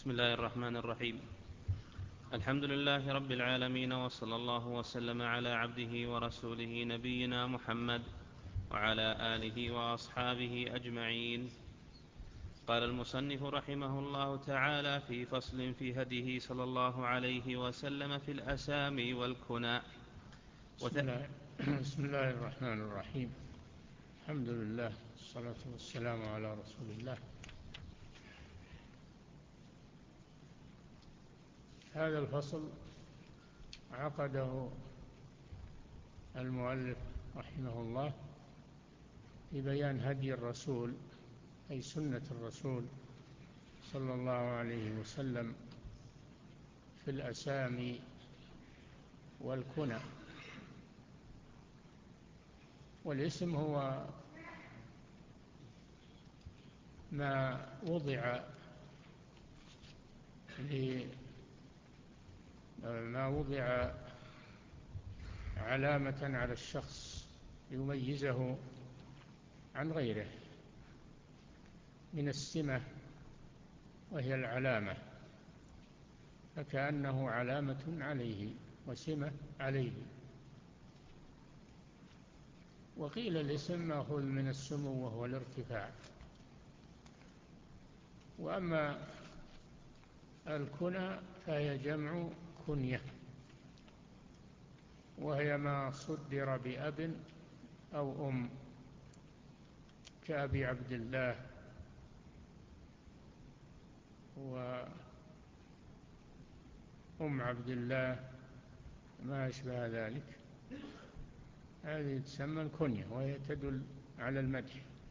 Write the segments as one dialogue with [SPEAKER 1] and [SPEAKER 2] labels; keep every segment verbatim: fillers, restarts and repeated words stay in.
[SPEAKER 1] بسم الله الرحمن الرحيم. الحمد لله رب العالمين، وصلى الله وسلم على عبده ورسوله نبينا محمد وعلى آله وأصحابه أجمعين. قال المصنف رحمه الله تعالى في فصل في هديه صلى الله عليه وسلم في الأسامي والكنى.
[SPEAKER 2] بسم الله, بسم الله الرحمن الرحيم. الحمد لله والصلاة والسلام على رسول الله. هذا الفصل عقده المؤلف رحمه الله في بيان هدي الرسول، أي سنة الرسول صلى الله عليه وسلم في الأسامي والكنى. والاسم هو ما وضع ما وضع علامة على الشخص يميزه عن غيره من السمة، وهي العلامة، فكأنه علامة عليه وسمة عليه. وقيل الاسم مأخوذ من السمو وهو الارتفاع. وأما الكنى فهي جمع كنية، وهي ما صدر بأب أو أم، كأبي عبد الله وأم عبد الله ما أشبه ذلك. هذه تسمى الكنية، وهي تدل على المدح،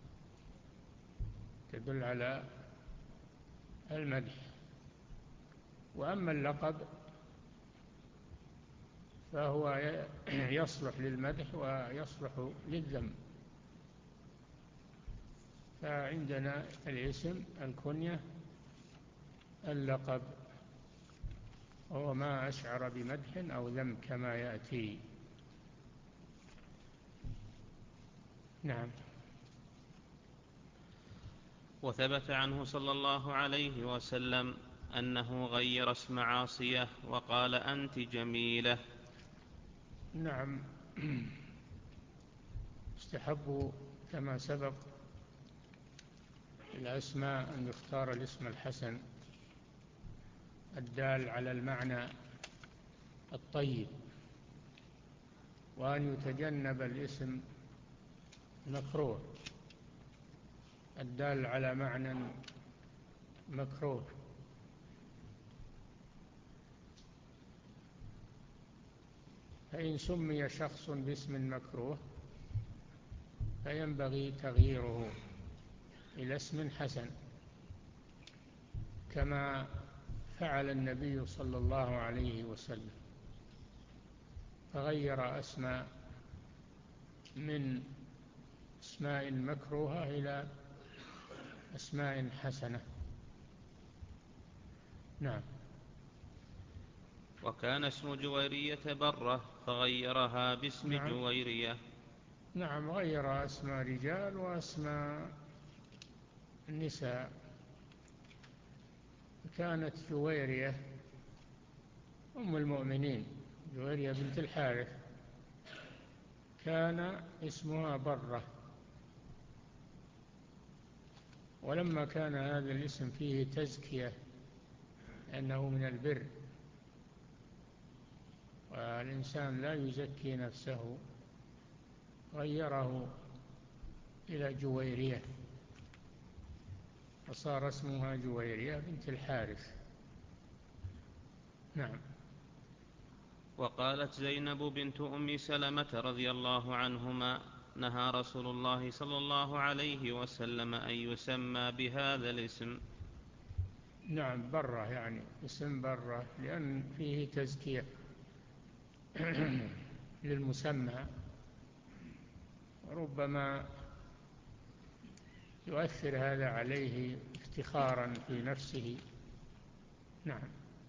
[SPEAKER 2] تدل على المدح. وأما اللقب فهو يصلح للمدح ويصلح للذم. فعندنا الاسم الكنية اللقب، وهو ما أشعر بمدح أو ذم كما يأتي. نعم.
[SPEAKER 1] وثبت عنه صلى الله عليه وسلم أنه غير اسم عاصية وقال أنت جميلة.
[SPEAKER 2] نعم. استحبوا كما سبق الأسماء أن يختار الاسم الحسن الدال على المعنى الطيب، وأن يتجنب الاسم المكروه الدال على معنى مكروه. فإن سمي شخص باسم مكروه فينبغي تغييره إلى اسم حسن، كما فعل النبي صلى الله عليه وسلم، فغير أسماء من أسماء مكروهة إلى أسماء حسنة. نعم.
[SPEAKER 1] وكان اسم جويرية برة فغيرها باسم
[SPEAKER 2] نعم.
[SPEAKER 1] جويرية.
[SPEAKER 2] نعم، غير أسماء رجال وأسماء النساء. كانت جويرية أم المؤمنين، جويرية بنت الحارث، كان اسمها برة. ولما كان هذا الاسم فيه تزكية أنه من البر، والإنسان لا يزكي نفسه، غيره إلى جويرية، فصار اسمها جويرية بنت الحارث. نعم.
[SPEAKER 1] وقالت زينب بنت أم سلمة رضي الله عنهما نهى رسول الله صلى الله عليه وسلم أن يسمى بهذا الاسم.
[SPEAKER 2] نعم، برة يعني اسم برة، لأن فيه تزكية للمسمى، ربما يؤثر هذا عليه افتخارا في نفسه. نعم.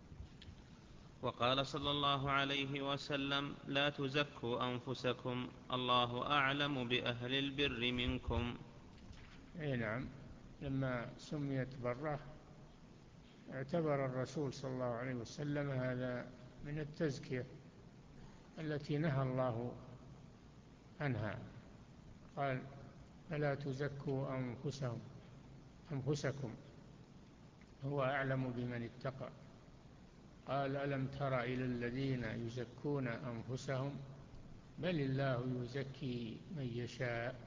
[SPEAKER 1] وقال صلى الله عليه وسلم لا تزكوا أنفسكم الله أعلم بأهل البر منكم.
[SPEAKER 2] أي نعم. لما سميت برة اعتبر الرسول صلى الله عليه وسلم هذا من التزكية التي نهى الله عنها. قال فلا تزكوا أنفسهم أنفسكم هو أعلم بمن اتقى. قال ألم تر إلى الذين يزكون أنفسهم بل الله يزكي من يشاء.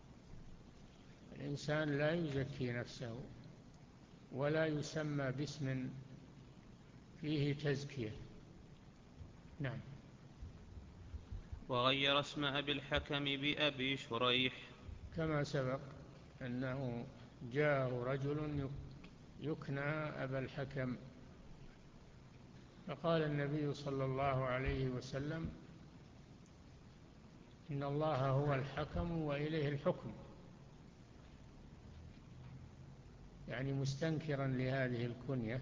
[SPEAKER 2] الإنسان لا يزكي نفسه ولا يسمى باسم فيه تزكية. نعم.
[SPEAKER 1] وغير اسم أبي الحكم بأبي شريح
[SPEAKER 2] كما سبق أنه جاءه رجل يكنى أبا الحكم، فقال النبي صلى الله عليه وسلم إن الله هو الحكم وإليه الحكم، يعني مستنكرا لهذه الكنية.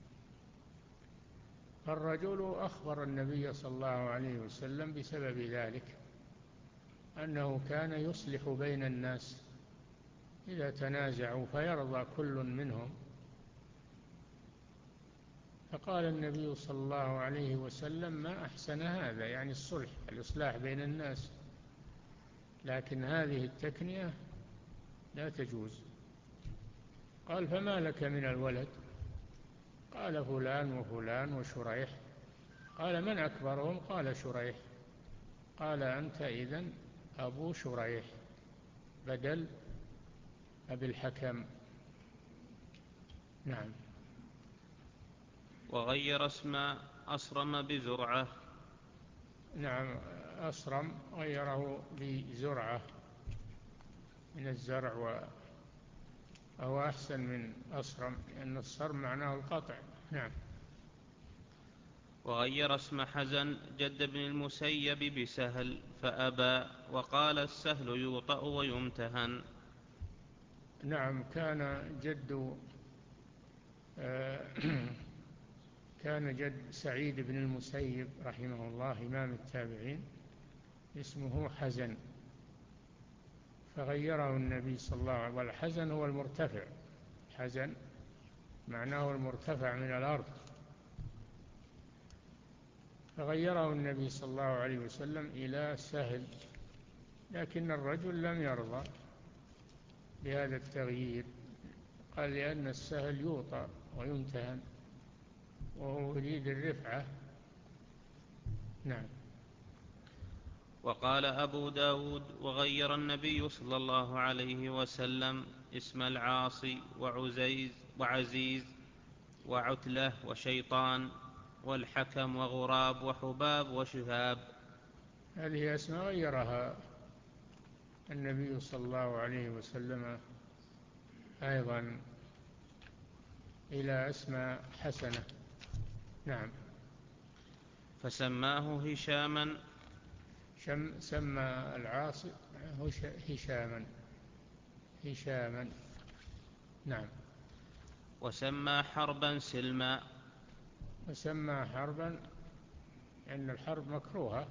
[SPEAKER 2] فالرجل أخبر النبي صلى الله عليه وسلم بسبب ذلك أنه كان يصلح بين الناس إذا تنازعوا فيرضى كل منهم. فقال النبي صلى الله عليه وسلم ما أحسن هذا، يعني الصلح الإصلاح بين الناس، لكن هذه التكنية لا تجوز. قال فما لك من الولد؟ قال فلان وفلان وشريح. قال من أكبرهم؟ قال شريح. قال أنت إذن أبو شريح بدل أبي الحكم. نعم.
[SPEAKER 1] وغير اسم أصرم بزرعة.
[SPEAKER 2] نعم، أصرم غيره بزرعة من الزرع، وهو أحسن من أصرم لأن الصرم معناه القطع. نعم.
[SPEAKER 1] وغير اسم حزن جد بن المسيب بسهل فأبى وقال السهل يوطأ ويمتهن.
[SPEAKER 2] نعم. كان جد كان جد سعيد بن المسيب رحمه الله إمام التابعين اسمه حزن، فغيره النبي صلى الله عليه وسلم. والحزن هو المرتفع، حزن معناه المرتفع من الأرض، فغيره النبي صلى الله عليه وسلم إلى سهل، لكن الرجل لم يرضى بهذا التغيير، قال لأن السهل يوطأ ويمتهن وهو يريد الرفعة. نعم.
[SPEAKER 1] وقال أبو داود وغير النبي صلى الله عليه وسلم اسم العاصي وعزيز وعزيز وعتلة وشيطان والحكم وغراب وحباب وشهاب.
[SPEAKER 2] هذه أسماء غيرها النبي صلى الله عليه وسلم أيضا إلى أسماء حسنة. نعم.
[SPEAKER 1] فسماه هشاما.
[SPEAKER 2] شم سمى العاصي هشاما هشاما. نعم.
[SPEAKER 1] وسمى حربا سلما.
[SPEAKER 2] وسمى حربا لأن الحرب مكروهة،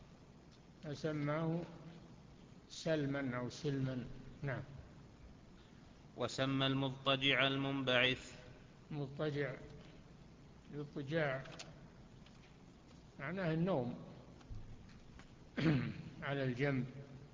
[SPEAKER 2] فسماه سلما أو سلما. نعم.
[SPEAKER 1] وسمى المضطجع المنبعث.
[SPEAKER 2] مضطجع، الاضطجاع معناه النوم على الجنب،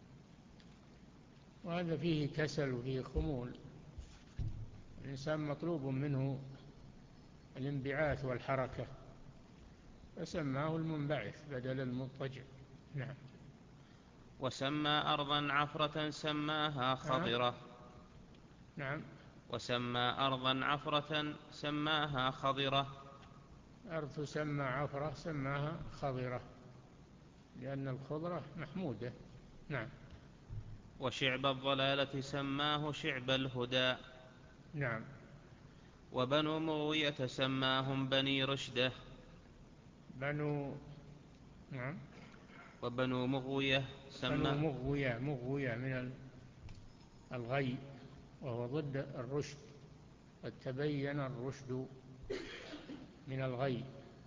[SPEAKER 2] وهذا فيه كسل وفيه خمول، الإنسان مطلوب منه الانبعاث والحركة، فسماه المنبعث بدل المضطجع. نعم.
[SPEAKER 1] وسمى أرضا عفرة سماها خضرة.
[SPEAKER 2] نعم.
[SPEAKER 1] وسمى أرضا عفرة سماها خضرة.
[SPEAKER 2] أرض تسمى عفرة سماها خضرة لأن الخضرة محمودة. نعم.
[SPEAKER 1] وشعب الضلالة سماه شعب الهدى.
[SPEAKER 2] نعم.
[SPEAKER 1] وبنو مغوية سماهم بني رشدة.
[SPEAKER 2] بنو نعم
[SPEAKER 1] وبنو مغوية
[SPEAKER 2] بنو
[SPEAKER 1] سمى
[SPEAKER 2] مغوية، مغوية من الغي وهو ضد الرشد، قد تبين الرشد من الغي،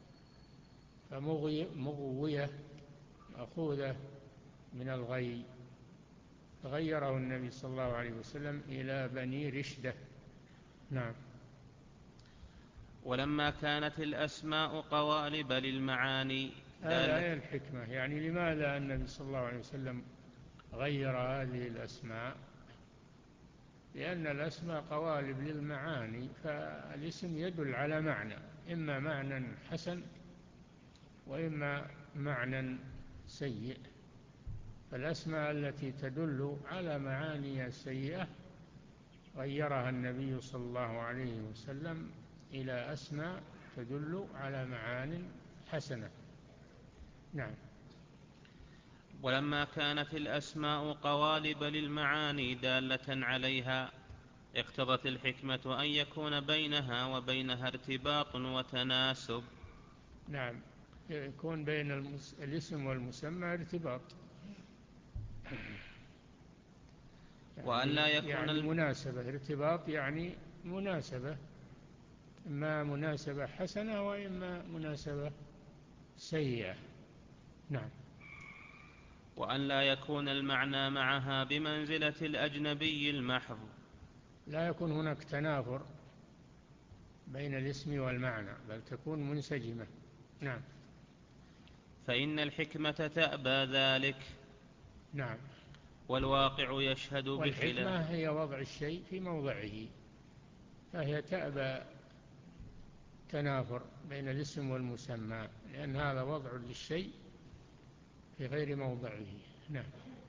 [SPEAKER 2] فمغوية مأخوذة من الغي، فغيره النبي صلى الله عليه وسلم إلى بني رشدة. نعم.
[SPEAKER 1] ولما كانت الأسماء قوالب للمعاني
[SPEAKER 2] هذا هي الحكمة. يعني لماذا النبي صلى الله عليه وسلم غير هذه الأسماء؟ لأن الأسماء قوالب للمعاني، فالاسم يدل على معنى، إما معنى حسن وإما معنى سيء. فالأسماء التي تدل على معاني سيئة غيرها النبي صلى الله عليه وسلم إلى أسماء تدل على معان حسنة. نعم.
[SPEAKER 1] ولما كانت الأسماء قوالب للمعاني دالة عليها اقتضت الحكمة أن يكون بينها وبينها ارتباط وتناسب.
[SPEAKER 2] نعم، يكون بين الاسم والمسمى ارتباط،
[SPEAKER 1] وأن لا
[SPEAKER 2] يعني,
[SPEAKER 1] يكون
[SPEAKER 2] يعني
[SPEAKER 1] الم...
[SPEAKER 2] مناسبة. ارتباط يعني مناسبة، إما مناسبة حسنة وإما مناسبة سيئة. نعم.
[SPEAKER 1] وأن لا يكون المعنى معها بمنزلة الأجنبي المحض.
[SPEAKER 2] لا يكون هناك تنافر بين الاسم والمعنى، بل تكون منسجمة. نعم.
[SPEAKER 1] فإن الحكمة تأبى ذلك.
[SPEAKER 2] نعم.
[SPEAKER 1] والواقع يشهد
[SPEAKER 2] والحكمة
[SPEAKER 1] بخلاف.
[SPEAKER 2] هي وضع الشيء في موضعه، فهي تأبى تنافر بين الاسم والمسمى، لأن هذا وضع للشيء في غير موضعه. نعم.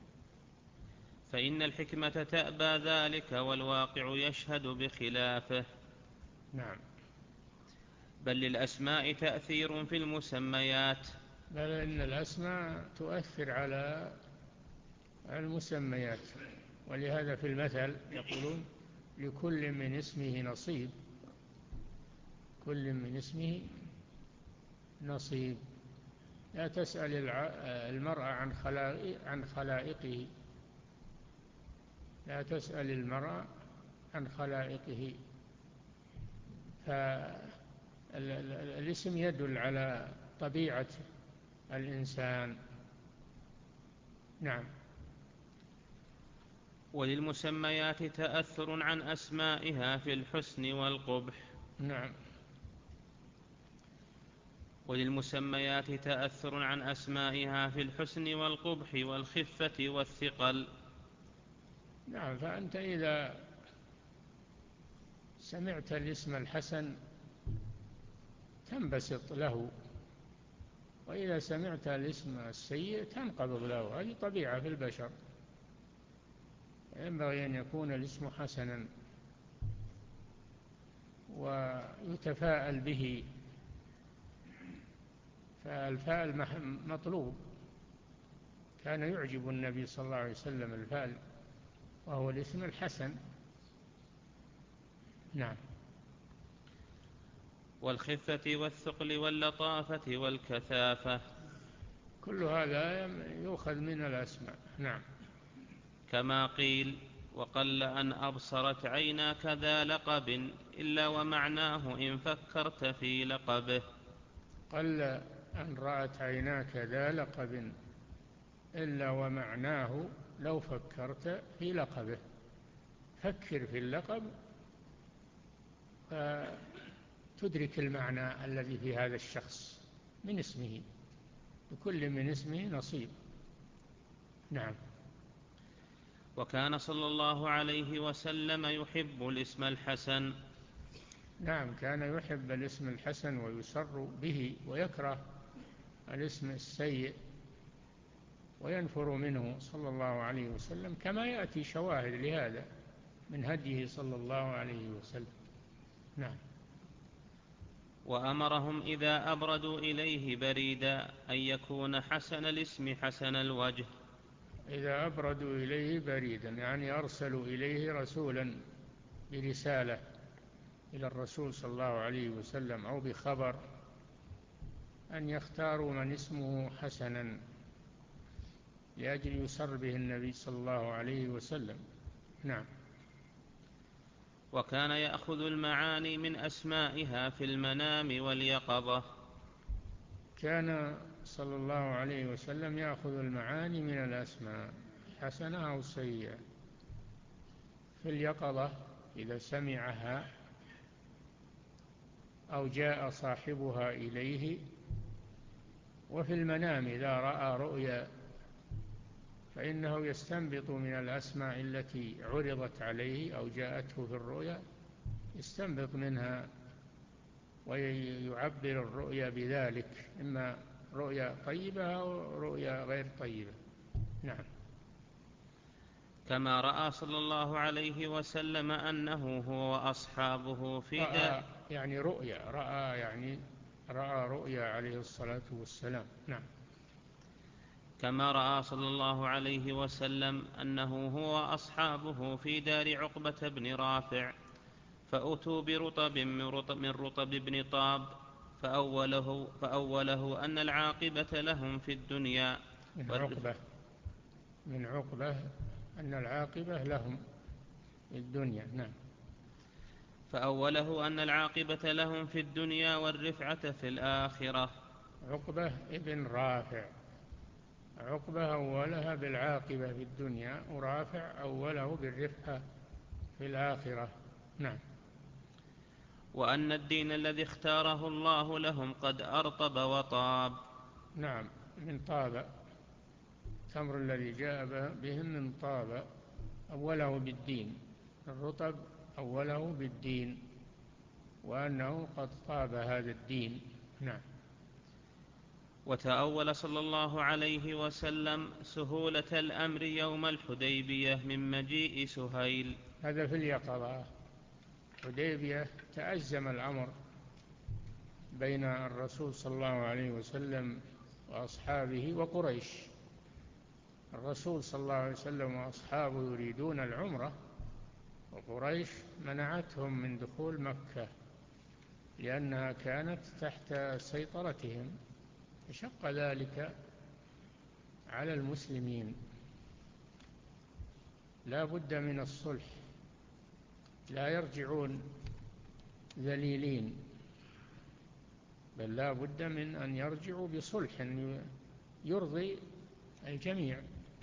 [SPEAKER 1] فإن الحكمة تأبى ذلك والواقع يشهد بخلافه.
[SPEAKER 2] نعم.
[SPEAKER 1] بل للأسماء تأثير في المسميات.
[SPEAKER 2] بل إن الأسماء تؤثر على المسميات، ولهذا في المثل يقولون لكل من اسمه نصيب، كل من اسمه نصيب. لا تسأل المرء عن عن خلائقه، لا تسأل المرء عن خلائقه. فالاسم يدل على طبيعة الإنسان. نعم.
[SPEAKER 1] وللمسميات تأثر عن أسمائها في الحسن والقبح.
[SPEAKER 2] نعم.
[SPEAKER 1] وللمسميات تأثر عن أسمائها في الحسن والقبح والخفة والثقل.
[SPEAKER 2] نعم. فأنت إذا سمعت الاسم الحسن تنبسط له، وإذا سمعت الاسم السيء تنقبض له. هذه طبيعة في البشر، ينبغي أن يكون الاسم حسنا ويتفاءل به، فالفاءل مطلوب. كان يعجب النبي صلى الله عليه وسلم الفاءل، وهو الاسم الحسن. نعم.
[SPEAKER 1] والخفة والثقل واللطافة والكثافة.
[SPEAKER 2] كل هذا يؤخذ من الأسماء. نعم.
[SPEAKER 1] كما قيل وقل أن أبصرت عيناك ذا لقب إلا ومعناه إن فكرت في لقبه.
[SPEAKER 2] قل أن رأت عيناك ذا لقب إلا ومعناه لو فكرت في لقبه. فكر في اللقب فتدرك المعنى الذي في هذا الشخص من اسمه، لكل من اسمه نصيب. نعم.
[SPEAKER 1] وكان صلى الله عليه وسلم يحب الاسم الحسن.
[SPEAKER 2] نعم، كان يحب الاسم الحسن ويسر به، ويكره الاسم السيء وينفر منه صلى الله عليه وسلم، كما يأتي شواهد لهذا من هديه صلى الله عليه وسلم. نعم.
[SPEAKER 1] وأمرهم إذا أبردوا إليه بريدا أن يكون حسن الاسم حسن الوجه.
[SPEAKER 2] إذا أبردوا إليه بريدا يعني أرسلوا إليه رسولا برسالة إلى الرسول صلى الله عليه وسلم أو بخبر، أن يختاروا من اسمه حسنا لأجل يسر به النبي صلى الله عليه وسلم. نعم.
[SPEAKER 1] وكان يأخذ المعاني من أسمائها في المنام واليقظة.
[SPEAKER 2] كان صلى الله عليه وسلم يأخذ المعاني من الأسماء حسنة أو سيئة في اليقظة إذا سمعها، أو جاء صاحبها إليه. وفي المنام إذا رأى رؤيا فإنه يستنبط من الأسماء التي عرضت عليه أو جاءته في الرؤيا، يستنبط منها ويعبر الرؤيا بذلك، إما رؤيا طيبة أو رؤيا غير طيبة. نعم.
[SPEAKER 1] كما رأى صلى الله عليه وسلم أنه هو وأصحابه في
[SPEAKER 2] رأى
[SPEAKER 1] دار
[SPEAKER 2] يعني رؤيا، رأى يعني رأى رؤيا عليه الصلاة والسلام. نعم.
[SPEAKER 1] كما رأى صلى الله عليه وسلم أنه هو وأصحابه في دار عقبة بن رافع، فأتوا برطب من رطب, من رطب بن طاب، فأوله, فأوله أن العاقبة لهم في الدنيا
[SPEAKER 2] من
[SPEAKER 1] والرفق
[SPEAKER 2] عقبة من عقبة أن العاقبة لهم في الدنيا. نعم.
[SPEAKER 1] فأوله أن العاقبة لهم في الدنيا والرفعة في الآخرة.
[SPEAKER 2] عقبة ابن رافع، عقبة أولها بالعاقبة في الدنيا، ورافع أوله بالرفعة في الآخرة. نعم.
[SPEAKER 1] وأن الدين الذي اختاره الله لهم قد أرطب وطاب.
[SPEAKER 2] نعم، من طاب، التمر الذي جاء بهم من طاب، أوله بالدين، الرطب أوله بالدين، وأنه قد طاب هذا الدين. نعم.
[SPEAKER 1] وتأول صلى الله عليه وسلم سهولة الأمر يوم الحديبية من مجيء سهيل.
[SPEAKER 2] هذا في اليقظة. حديبية تأزم الأمر بين الرسول صلى الله عليه وسلم وأصحابه وقريش. الرسول صلى الله عليه وسلم وأصحابه يريدون العمرة، وقريش منعتهم من دخول مكة لأنها كانت تحت سيطرتهم، فشق ذلك على المسلمين. لا بد من الصلح، لا يرجعون ذليلين، بل لا بد من أن يرجعوا بصلح يرضي الجميع.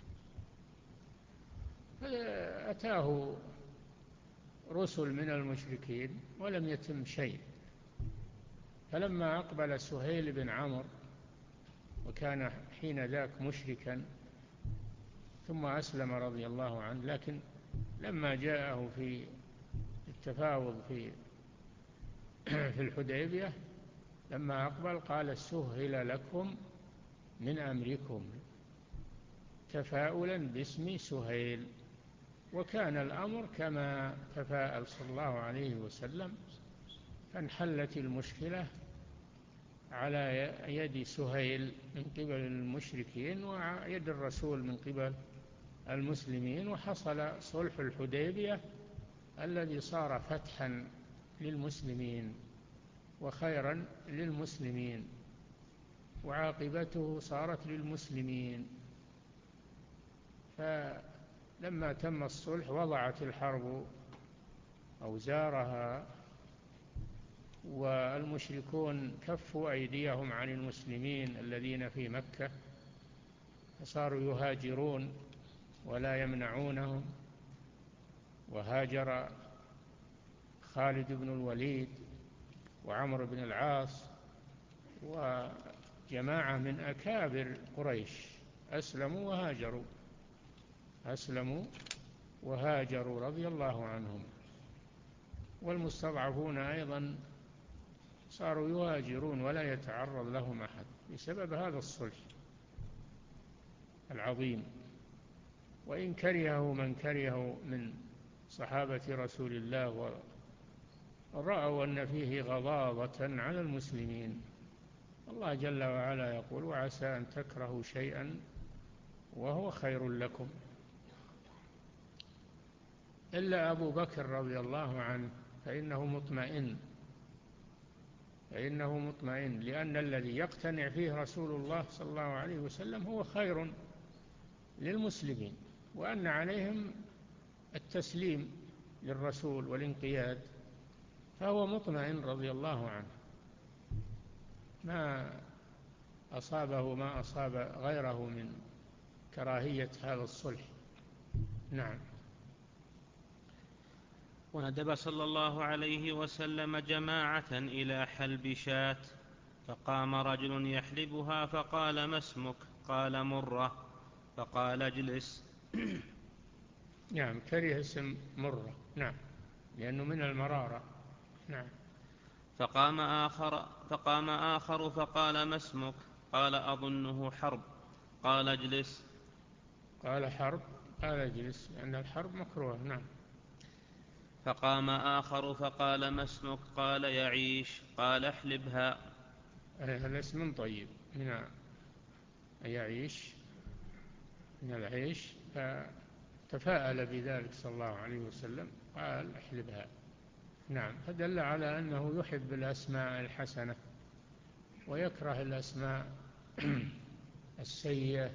[SPEAKER 2] فأتاه رسل من المشركين ولم يتم شيء. فلما أقبل سهيل بن عمرو، وكان حين ذاك مشركا ثم أسلم رضي الله عنه، لكن لما جاءه في التفاوض في في الحديبية، لما أقبل قال: سهل لكم من أمركم، تفاؤلا باسم سهيل. وكان الأمر كما تفاءل صلى الله عليه وسلم، فانحلت المشكلة على يد سهيل من قبل المشركين ويد الرسول من قبل المسلمين، وحصل صلح الحديبية الذي صار فتحا للمسلمين وخيرا للمسلمين، وعاقبته صارت للمسلمين. فلما تم الصلح وضعت الحرب أوزارها، والمشركون كفوا أيديهم عن المسلمين الذين في مكة، فصاروا يهاجرون ولا يمنعونهم. وهاجر خالد بن الوليد وعمرو بن العاص وجماعة من أكابر قريش أسلموا وهاجروا أسلموا وهاجروا رضي الله عنهم. والمستضعفون أيضا صاروا يهاجرون ولا يتعرض لهم أحد بسبب هذا الصلح العظيم. وإن كرهه من كرهه من صحابة رسول الله، ورأوا أن فيه غضاضة على المسلمين. الله جل وعلا يقول: وعسى أن تكرهوا شيئا وهو خير لكم. إلا أبو بكر رضي الله عنه فإنه مطمئن فإنه مطمئن لأن الذي يقتنع فيه رسول الله صلى الله عليه وسلم هو خير للمسلمين، وأن عليهم التسليم للرسول والانقياد، فهو مطمئن رضي الله عنه، ما أصابه ما أصاب غيره من كراهية هذا الصلح. نعم.
[SPEAKER 1] وندب صلى الله عليه وسلم جماعة إلى حلب شاة، فقام رجل يحلبها فقال: ما اسمك؟ قال: مرة. فقال: اجلس.
[SPEAKER 2] نعم، كره اسم مرة، نعم، لأنه من المرارة. نعم.
[SPEAKER 1] فقام آخر, فقام آخر فقال: ما اسمك؟ قال: أظنه حرب. قال: اجلس.
[SPEAKER 2] قال: حرب. قال: اجلس، لأن الحرب مكروه. نعم.
[SPEAKER 1] فقام آخر فقال: ما اسمك؟ قال: يعيش. قال: احلبها.
[SPEAKER 2] هذا اسم طيب، من يعيش، من العيش، فتفاءل بذلك صلى الله عليه وسلم، قال: احلبها. نعم، فدل على أنه يحب الأسماء الحسنة ويكره الأسماء السيئة،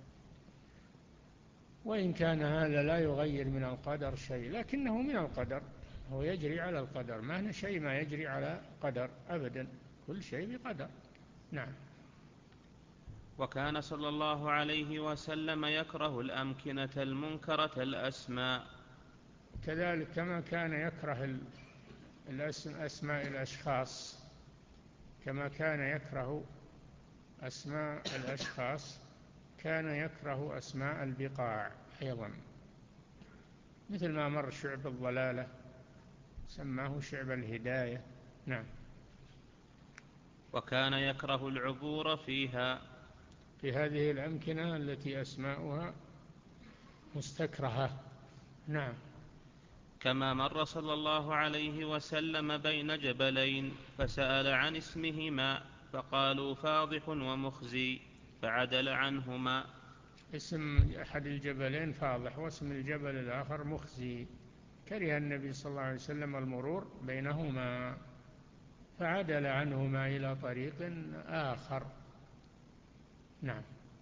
[SPEAKER 2] وإن كان هذا لا يغير من القدر شيء، لكنه من القدر، هو يجري على القدر، ما هنا شيء ما يجري على قدر أبدا، كل شيء بقدر. نعم.
[SPEAKER 1] وكان صلى الله عليه وسلم يكره الأمكنة المنكرة الأسماء،
[SPEAKER 2] كذلك كما كان يكره أسماء الأشخاص، كما كان يكره أسماء الأشخاص كان يكره أسماء البقاع أيضا، مثل ما مر شعب الضلالة سماه شعب الهداية. نعم.
[SPEAKER 1] وكان يكره العبور فيها،
[SPEAKER 2] في هذه الأمكنة التي أسماؤها مستكرهة. نعم.
[SPEAKER 1] كما مر صلى الله عليه وسلم بين جبلين فسأل عن اسمهما فقالوا: فاضح ومخزي، فعدل عنهما.
[SPEAKER 2] اسم أحد الجبلين فاضح، واسم الجبل الآخر مخزي، كره النبي صلى الله عليه وسلم المرور بينهما فعدل عنهما إلى طريق آخر. نعم.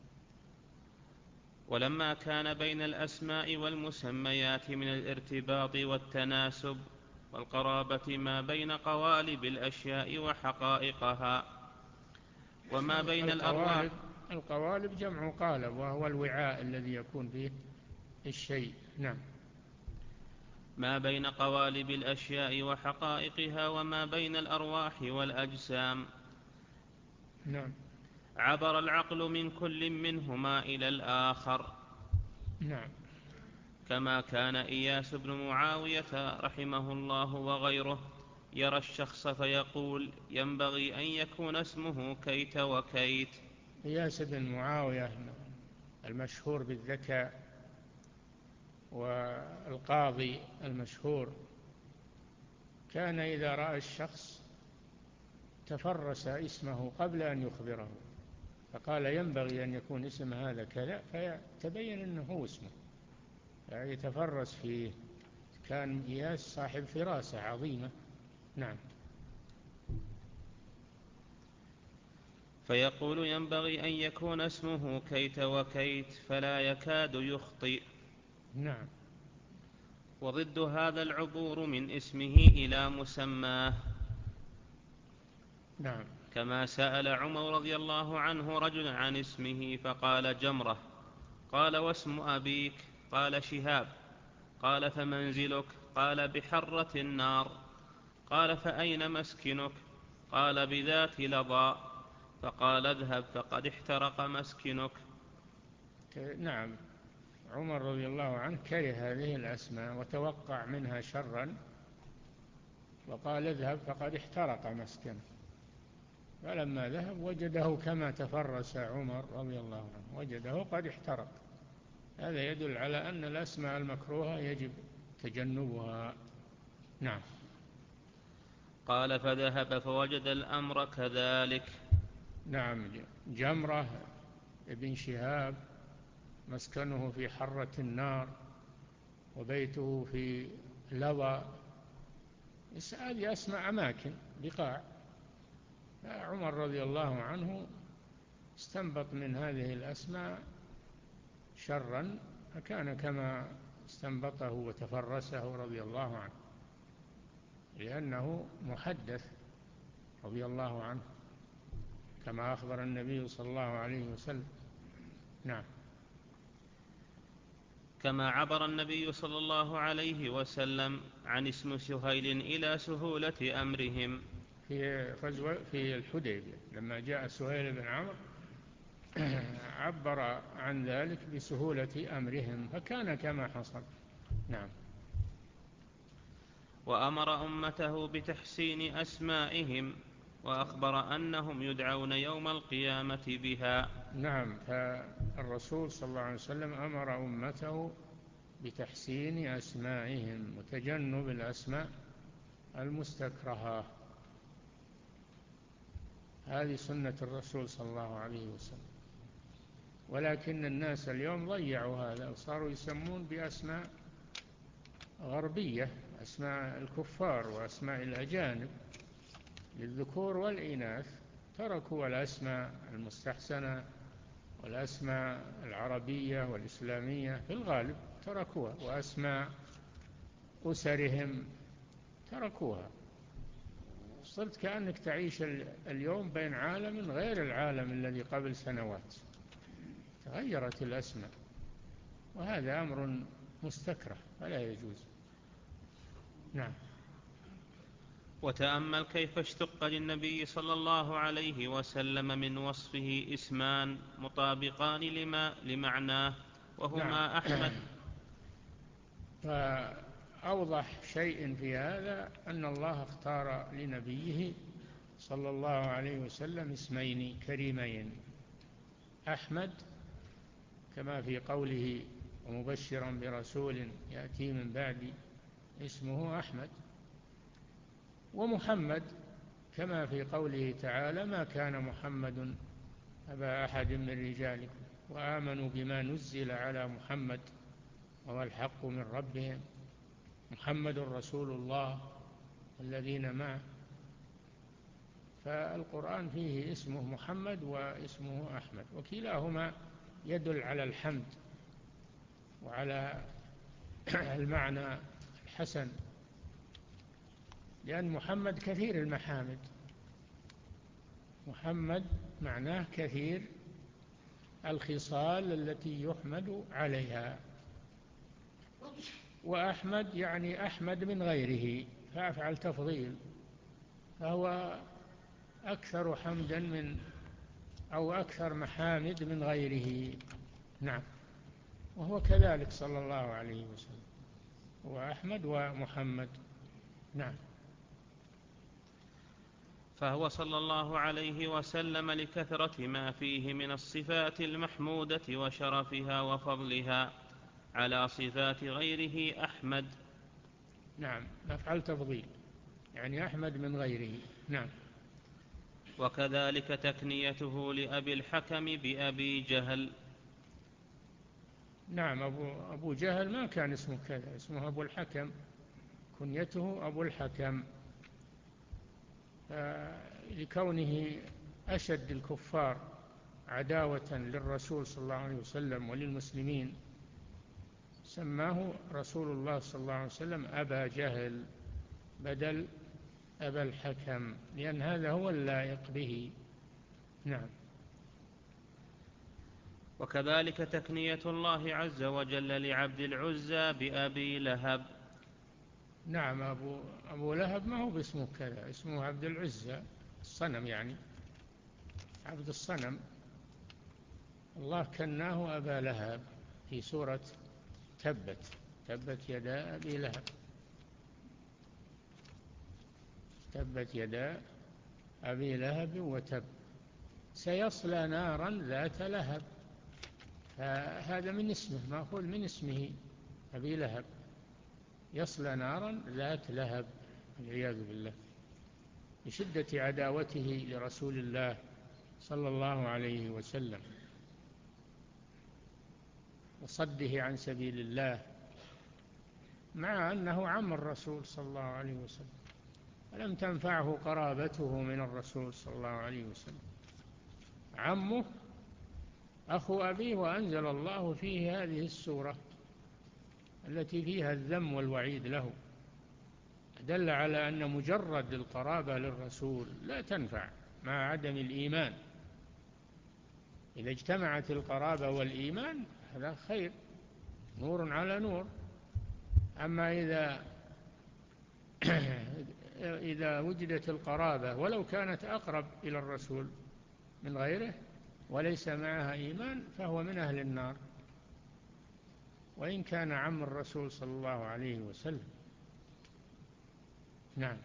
[SPEAKER 1] ولما كان بين الأسماء والمسميات من الارتباط والتناسب والقرابة ما بين قوالب الأشياء وحقائقها، وما بين الأرواح.
[SPEAKER 2] القوالب القوالب جمع قالب، وهو الوعاء الذي يكون فيه الشيء. نعم.
[SPEAKER 1] ما بين قوالب الأشياء وحقائقها وما بين الأرواح والأجسام.
[SPEAKER 2] نعم.
[SPEAKER 1] عبر العقل من كل منهما إلى الآخر.
[SPEAKER 2] نعم.
[SPEAKER 1] كما كان إياس بن معاوية رحمه الله وغيره يرى الشخص فيقول: ينبغي أن يكون اسمه كيت وكيت.
[SPEAKER 2] إياس بن معاوية المشهور بالذكاء والقاضي المشهور، كان إذا رأى الشخص تفرس اسمه قبل أن يخبره، فقال: ينبغي أن يكون اسم هذا كذا، فتبين أنه هو اسمه، يعني يتفرس فيه. كان إياس صاحب فراسة عظيمة. نعم.
[SPEAKER 1] فيقول: ينبغي أن يكون اسمه كيت وكيت، فلا يكاد يخطئ.
[SPEAKER 2] نعم.
[SPEAKER 1] وضد هذا العبور من اسمه إلى مسماه.
[SPEAKER 2] نعم.
[SPEAKER 1] كما سأل عمر رضي الله عنه رجلا عن اسمه فقال: جمرة. قال: واسم أبيك؟ قال: شهاب. قال: فمنزلك؟ قال: بحرة النار. قال: فأين مسكنك؟ قال: بذات لظى. فقال: اذهب فقد احترق مسكنك.
[SPEAKER 2] نعم. عمر رضي الله عنه كره هذه الأسماء وتوقع منها شرا، وقال: اذهب فقد احترق مسكنه. فلما ذهب وجده كما تفرس عمر رضي الله عنه، وجده قد احترق. هذا يدل على أن الأسماء المكروهة يجب تجنبها. نعم.
[SPEAKER 1] قال: فذهب فوجد الأمر كذلك.
[SPEAKER 2] نعم. جمرة ابن شهاب مسكنه في حرة النار، وبيته في لظى، هذه أسماء أماكن بقاع. عمر رضي الله عنه استنبط من هذه الأسماء شرا، فكان كما استنبطه وتفرسه رضي الله عنه، لأنه محدث رضي الله عنه كما أخبر النبي صلى الله عليه وسلم. نعم.
[SPEAKER 1] كما عبر النبي صلى الله عليه وسلم عن اسم سهيل إلى سهولة أمرهم
[SPEAKER 2] في غزوة في الحديبية لما جاء سهيل بن عمرو عبر عن ذلك بسهولة أمرهم فكان كما حصل. نعم.
[SPEAKER 1] وأمر أمته بتحسين أسمائهم وأخبر أنهم يدعون يوم القيامة بها.
[SPEAKER 2] نعم. فالرسول صلى الله عليه وسلم أمر أمته بتحسين أسمائهم وتجنب الأسماء المستكرهة. هذه سنة الرسول صلى الله عليه وسلم. ولكن الناس اليوم ضيعوا هذا وصاروا يسمون بأسماء غربية، أسماء الكفار وأسماء الأجانب للذكور والإناث. تركوا الأسماء المستحسنة والأسماء العربية والإسلامية في الغالب تركوها، وأسماء أسرهم تركوها. صرت كأنك تعيش اليوم بين عالم غير العالم الذي قبل سنوات. تغيرت الأسماء وهذا أمر مستكره فلا يجوز. نعم.
[SPEAKER 1] وتأمل كيف اشتق للنبي صلى الله عليه وسلم من وصفه اسمان مطابقان لما لمعناه وهما
[SPEAKER 2] نعم.
[SPEAKER 1] أحمد.
[SPEAKER 2] فأوضح شيء في هذا أن الله اختار لنبيه صلى الله عليه وسلم اسمين كريمين، أحمد كما في قوله ومبشرا برسول يأتي من بعد اسمه أحمد، ومحمد كما في قوله تعالى ما كان محمد أبا أحد من رجالكم وآمنوا بما نزل على محمد وهو الحق من ربهم محمد رسول الله الذين معه. فالقرآن فيه اسمه محمد واسمه أحمد، وكلاهما يدل على الحمد وعلى المعنى الحسن، لأن محمد كثير المحامد. محمد معناه كثير الخصال التي يحمد عليها، وأحمد يعني أحمد من غيره فأفعل تفضيل، فهو أكثر حمدا من أو أكثر محامد من غيره. نعم. وهو كذلك صلى الله عليه وسلم، هو أحمد ومحمد. نعم.
[SPEAKER 1] فهو صلى الله عليه وسلم لكثرة ما فيه من الصفات المحمودة وشرفها وفضلها على صفات غيره أحمد.
[SPEAKER 2] نعم. أفعل تفضيل يعني أحمد من غيره. نعم.
[SPEAKER 1] وكذلك تكنيته لأبي الحكم بأبي جهل.
[SPEAKER 2] نعم. أبو, أبو جهل ما كان اسمه كذا، اسمه أبو الحكم، كنيته أبو الحكم، لكونه أشد الكفار عداوة للرسول صلى الله عليه وسلم وللمسلمين سماه رسول الله صلى الله عليه وسلم أبا جهل بدل أبا الحكم، لأن هذا هو اللائق به. نعم.
[SPEAKER 1] وكذلك تكنية الله عز وجل لعبد العزى بأبي لهب.
[SPEAKER 2] نعم. أبو, أبو لهب ما هو باسمه كذا، اسمه عبد العزى الصنم، يعني عبد الصنم. الله كناه أبا لهب في سورة تبت تبت يدا أبي لهب، تبت يدا أبي لهب وتب سيصلى نارا ذات لهب. فهذا من اسمه، مأخوذ من اسمه أبي لهب، يصلى نارا ذات لهب والعياذ بالله، بشدة عداوته لرسول الله صلى الله عليه وسلم وصده عن سبيل الله، مع أنه عم الرسول صلى الله عليه وسلم، ولم تنفعه قرابته من الرسول صلى الله عليه وسلم. عمه أخو أبيه، وأنزل الله فيه هذه السورة التي فيها الذم والوعيد له، دل على أن مجرد القرابة للرسول لا تنفع مع عدم الإيمان. إذا اجتمعت القرابة والإيمان هذا خير، نور على نور. أما إذا إذا وجدت القرابة ولو كانت أقرب إلى الرسول من غيره وليس معها إيمان فهو من أهل النار، وإن كان عم الرسول صلى الله عليه وسلم. نعم.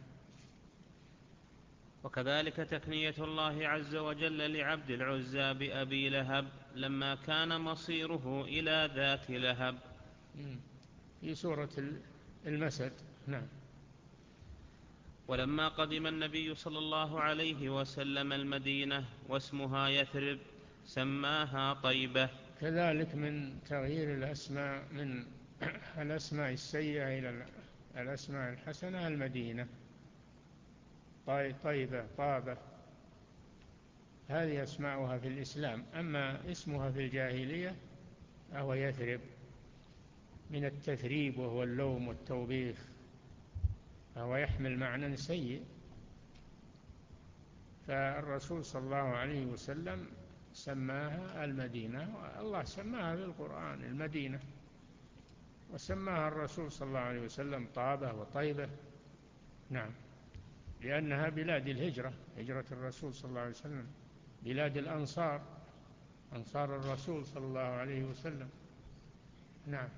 [SPEAKER 1] وكذلك تكنية الله عز وجل لعبد العزى بأبي لهب لما كان مصيره إلى ذات لهب
[SPEAKER 2] في سورة المسد. نعم.
[SPEAKER 1] ولما قدم النبي صلى الله عليه وسلم المدينة واسمها يثرب سماها طيبة.
[SPEAKER 2] كذلك من تغيير الأسماء من الأسماء السيئة إلى الأسماء الحسنة المدينة، طيبة، طابة، هذه أسماؤها في الإسلام. أما اسمها في الجاهلية فهو يثرب، من التثريب وهو اللوم والتوبيخ، فهو يحمل معنى سيء. فالرسول صلى الله عليه وسلم سماها المدينة، الله سماها في القرآن المدينة، وسماها الرسول صلى الله عليه وسلم طابة وطيبة. نعم، لأنها بلاد الهجرة، هجرة الرسول صلى الله عليه وسلم، بلاد الأنصار، أنصار الرسول صلى الله عليه وسلم. نعم.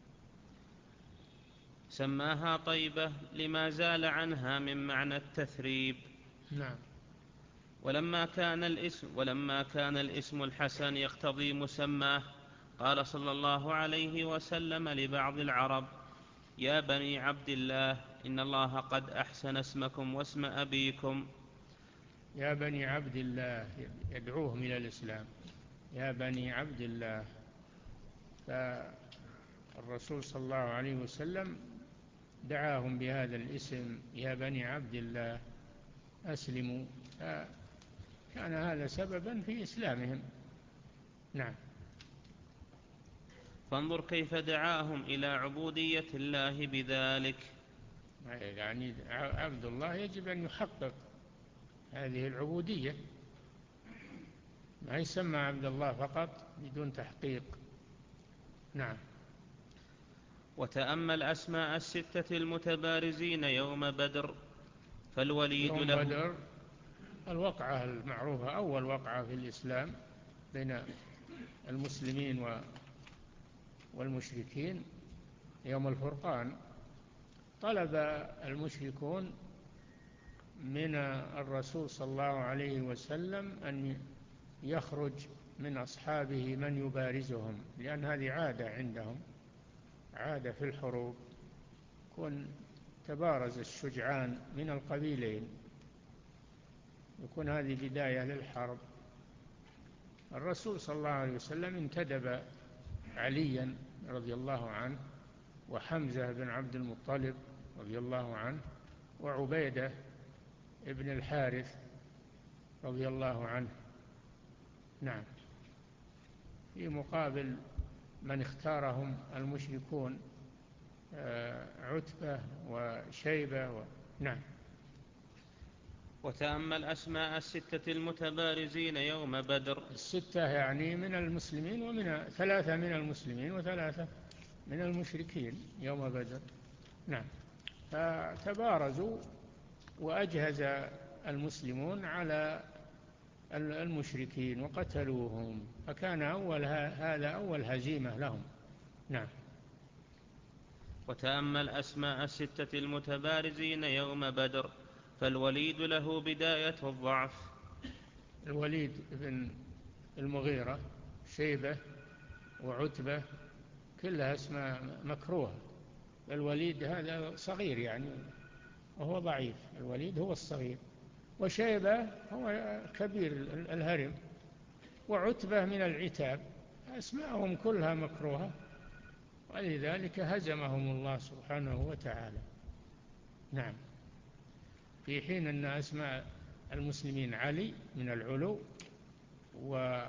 [SPEAKER 1] سماها طيبة لما زال عنها من معنى التثريب.
[SPEAKER 2] نعم.
[SPEAKER 1] ولما كان الاسم ولما كان الاسم الحسن يقتضي مسماه قال صلى الله عليه وسلم لبعض العرب: يا بني عبد الله إن الله قد أحسن اسمكم واسم أبيكم.
[SPEAKER 2] يا بني عبد الله، يدعوهم إلى الإسلام، يا بني عبد الله. فالرسول صلى الله عليه وسلم دعاهم بهذا الاسم، يا بني عبد الله أسلموا، كان هذا سببا في إسلامهم. نعم.
[SPEAKER 1] فانظر كيف دعاهم إلى عبودية الله بذلك.
[SPEAKER 2] يعني عبد الله يجب أن يحقق هذه العبودية، ما يسمى عبد الله فقط بدون تحقيق. نعم.
[SPEAKER 1] وتأمل أسماء الستة المتبارزين يوم بدر فالوليد
[SPEAKER 2] يوم
[SPEAKER 1] له
[SPEAKER 2] بدر الوقعة المعروفة، أول وقعة في الإسلام بين المسلمين والمشركين يوم الفرقان. طلب المشركون من الرسول صلى الله عليه وسلم أن يخرج من أصحابه من يبارزهم، لأن هذه عادة عندهم، عادة في الحروب، يكون تبارز الشجعان من القبيلين، يكون هذه بداية للحرب. الرسول صلى الله عليه وسلم انتدب عليا رضي الله عنه، وحمزة بن عبد المطلب رضي الله عنه، وعبيدة ابن الحارث رضي الله عنه. نعم. في مقابل من اختارهم المشركون عتبة وشيبة و... نعم.
[SPEAKER 1] وتأمل أسماء الستة المتبارزين يوم بدر.
[SPEAKER 2] الستة يعني من المسلمين، ومن ثلاثة من المسلمين وثلاثة من المشركين يوم بدر. نعم. فتبارزوا وأجهز المسلمون على المشركين وقتلوهم، فكان أول هذا أول هزيمة لهم. نعم.
[SPEAKER 1] وتأمل أسماء الستة المتبارزين يوم بدر فالوليد له بداية الضعف.
[SPEAKER 2] الوليد بن المغيرة، شيبة، وعتبة، كلها اسماء مكروهة. الوليد هذا صغير يعني وهو ضعيف، الوليد هو الصغير، وشيبة هو كبير الهرم، وعتبة من العتاب، أسماءهم كلها مكروهة، ولذلك هزمهم الله سبحانه وتعالى. نعم. في حين أن أسماء المسلمين علي من العلو، و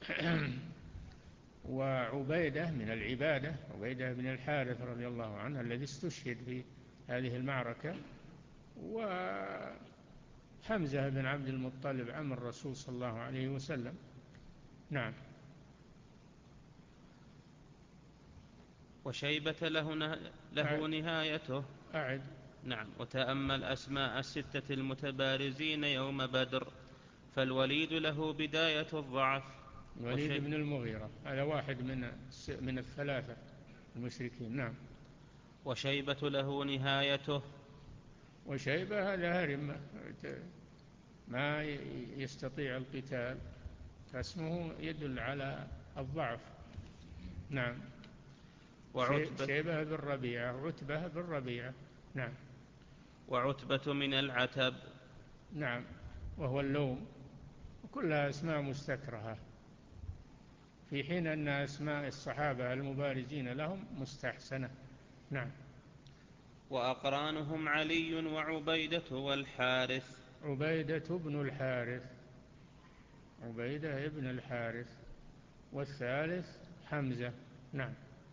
[SPEAKER 2] وعبيدة من العبادة، عبيدة بن الحارث رضي الله عنه الذي استشهد في هذه المعركة، وحمزة بن عبد المطلب عم الرسول صلى الله عليه وسلم. نعم.
[SPEAKER 1] وشيبة له, نه... له نهايته.
[SPEAKER 2] أعد.
[SPEAKER 1] نعم. وتأمل أسماء الستة المتبارزين يوم بدر، فالوليد له بداية الضعف.
[SPEAKER 2] الوليد وشي... بن المغيرة هذا واحد من من الثلاثة المشركين. نعم.
[SPEAKER 1] وشيبة له نهايته.
[SPEAKER 2] وشيبة هذا هرم ما يستطيع القتال، فاسمه يدل على الضعف. نعم.
[SPEAKER 1] وعتبة
[SPEAKER 2] شيبة بالربيعة، عتبة بالربيعة. نعم.
[SPEAKER 1] وعتبة من العتب.
[SPEAKER 2] نعم، وهو اللوم، وكلها أسماء مستكرهة، في حين أن أسماء الصحابة المبارزين لهم مستحسنة. نعم.
[SPEAKER 1] وأقرانهم علي وعبيدة والحارث.
[SPEAKER 2] عبيدة بن الحارث، عبيدة ابن الحارث، والثالث حمزة. نعم.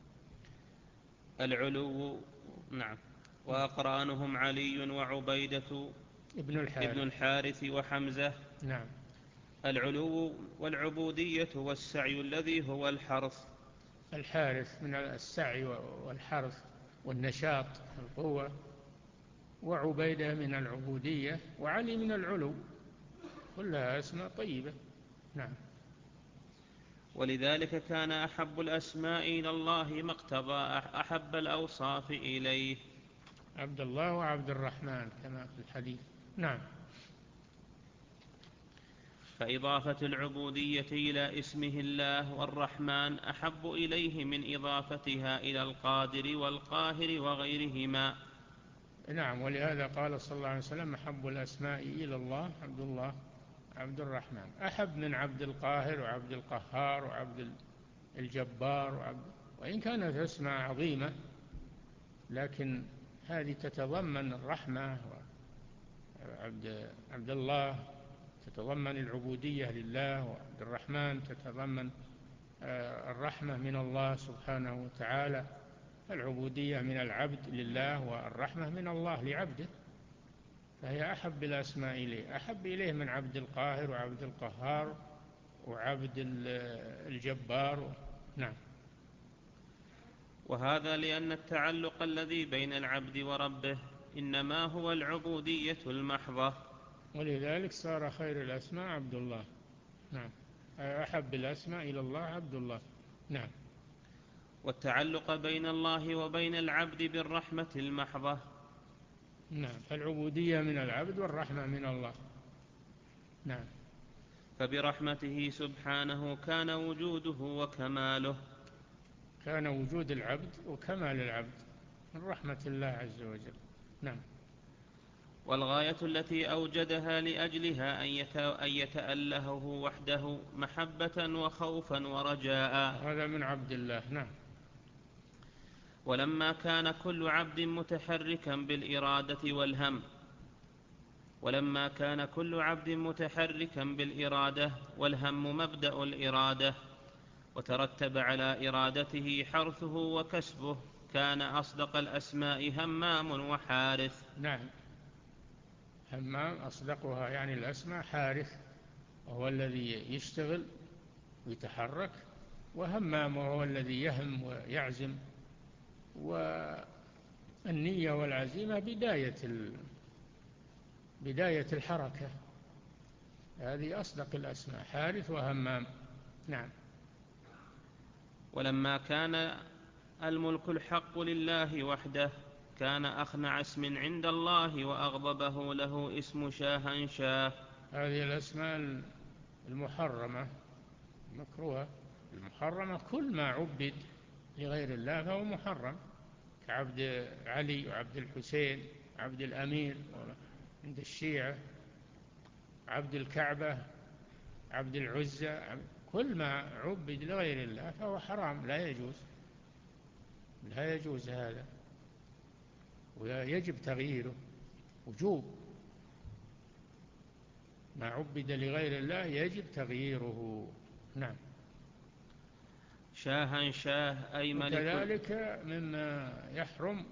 [SPEAKER 1] العلو. نعم. وأقرانهم علي وعبيدة
[SPEAKER 2] ابن الحارث,
[SPEAKER 1] ابن الحارث وحمزة.
[SPEAKER 2] نعم.
[SPEAKER 1] العلو والعبودية والسعي الذي هو الحرث.
[SPEAKER 2] الحارث من السعي والحرث والنشاط القوة، وعبيدة من العبودية، وعلي من العلو، كلها أسماء طيبة. نعم.
[SPEAKER 1] ولذلك كان أحب الأسماء إلى الله ما اقتضى أحب الأوصاف إليه.
[SPEAKER 2] عبد الله وعبد الرحمن كما في الحديث. نعم.
[SPEAKER 1] فإضافة العبودية إلى اسمه الله والرحمن أحب إليه من إضافتها إلى القادر والقاهر وغيرهما.
[SPEAKER 2] نعم. ولهذا قال صلى الله عليه وسلم: أحب الأسماء إلى الله عبد الله عبد الرحمن، أحب من عبد القاهر وعبد القهار وعبد الجبار وعبد، وإن كانت أسماء عظيمة، لكن هذه تتضمن الرحمة. وعبد عبد الله تتضمن العبودية لله، وعبد الرحمن تتضمن الرحمة من الله سبحانه وتعالى. العبودية من العبد لله، والرحمة من الله لعبده، فهي أحب الأسماء إليه، أحب إليه من عبد القاهر وعبد القهار وعبد الجبار. نعم.
[SPEAKER 1] وهذا لأن التعلق الذي بين العبد وربه إنما هو العبودية المحضة،
[SPEAKER 2] ولذلك صار خير الأسماء عبد الله. نعم. أحب الأسماء إلى الله عبد الله. نعم.
[SPEAKER 1] والتعلق بين الله وبين العبد بالرحمة المحضة.
[SPEAKER 2] نعم. فالعبودية من العبد والرحمة من الله. نعم.
[SPEAKER 1] فبرحمته سبحانه كان وجوده وكماله.
[SPEAKER 2] كان وجود العبد وكمال العبد من رحمة الله عز وجل. نعم.
[SPEAKER 1] والغاية التي أوجدها لأجلها أن يتألهه وحده محبة وخوفا ورجاء.
[SPEAKER 2] هذا من عبد الله. نعم.
[SPEAKER 1] ولما كان كل عبد متحركا بالإرادة والهم ولما كان كل عبد متحركا بالإرادة والهم مبدأ الإرادة، وترتب على إرادته حرثه وكسبه، كان أصدق الأسماء همام وحارث.
[SPEAKER 2] نعم. همام أصدقها، يعني الأسماء حارث وهو الذي يشتغل ويتحرك، وهمام وهو الذي يهم ويعزم، والنية والعزيمة بداية بداية الحركة. هذه أصدق الأسماء، حارث وهمام. نعم.
[SPEAKER 1] ولما كان الملك الحق لله وحده، كان أخنع اسم عند الله وأغضبه له اسم شاهنشاه.
[SPEAKER 2] هذه الأسماء المحرمة المكروهة. المحرمة كل ما عبد لغير الله فهو محرم، كعبد علي وعبد الحسين، عبد الأمير عند الشيعة، عبد الكعبة، عبد العزة، كل ما عبد لغير الله فهو حرام، لا يجوز، لا يجوز هذا، ويجب تغييره وجوب. ما عبد لغير الله يجب تغييره. نعم.
[SPEAKER 1] شاهنشاه أي ملك.
[SPEAKER 2] وكذلك مما يحرم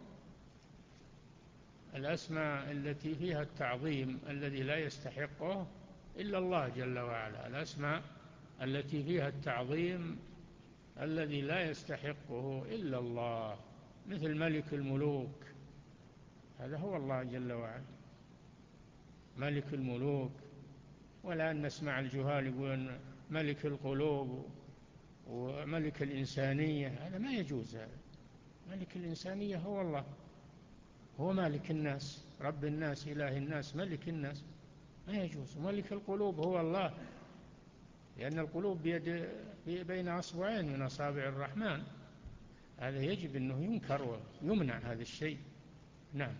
[SPEAKER 2] الأسماء التي فيها التعظيم الذي لا يستحقه إلا الله جل وعلا. الأسماء التي فيها التعظيم الذي لا يستحقه إلا الله، مثل ملك الملوك، هذا هو الله جل وعلا ملك الملوك. والآن نسمع الجهال يقولون ملك القلوب وملك الإنسانية، هذا ما يجوز. هذا ملك الإنسانية هو الله، هو مالك الناس، رب الناس، إله الناس، ملك الناس، ما يجوز. ملك القلوب هو الله، لأن القلوب بيد بين أصبعين من أصابع الرحمن، هذا يجب أنه ينكر ويمنع هذا الشيء. نعم.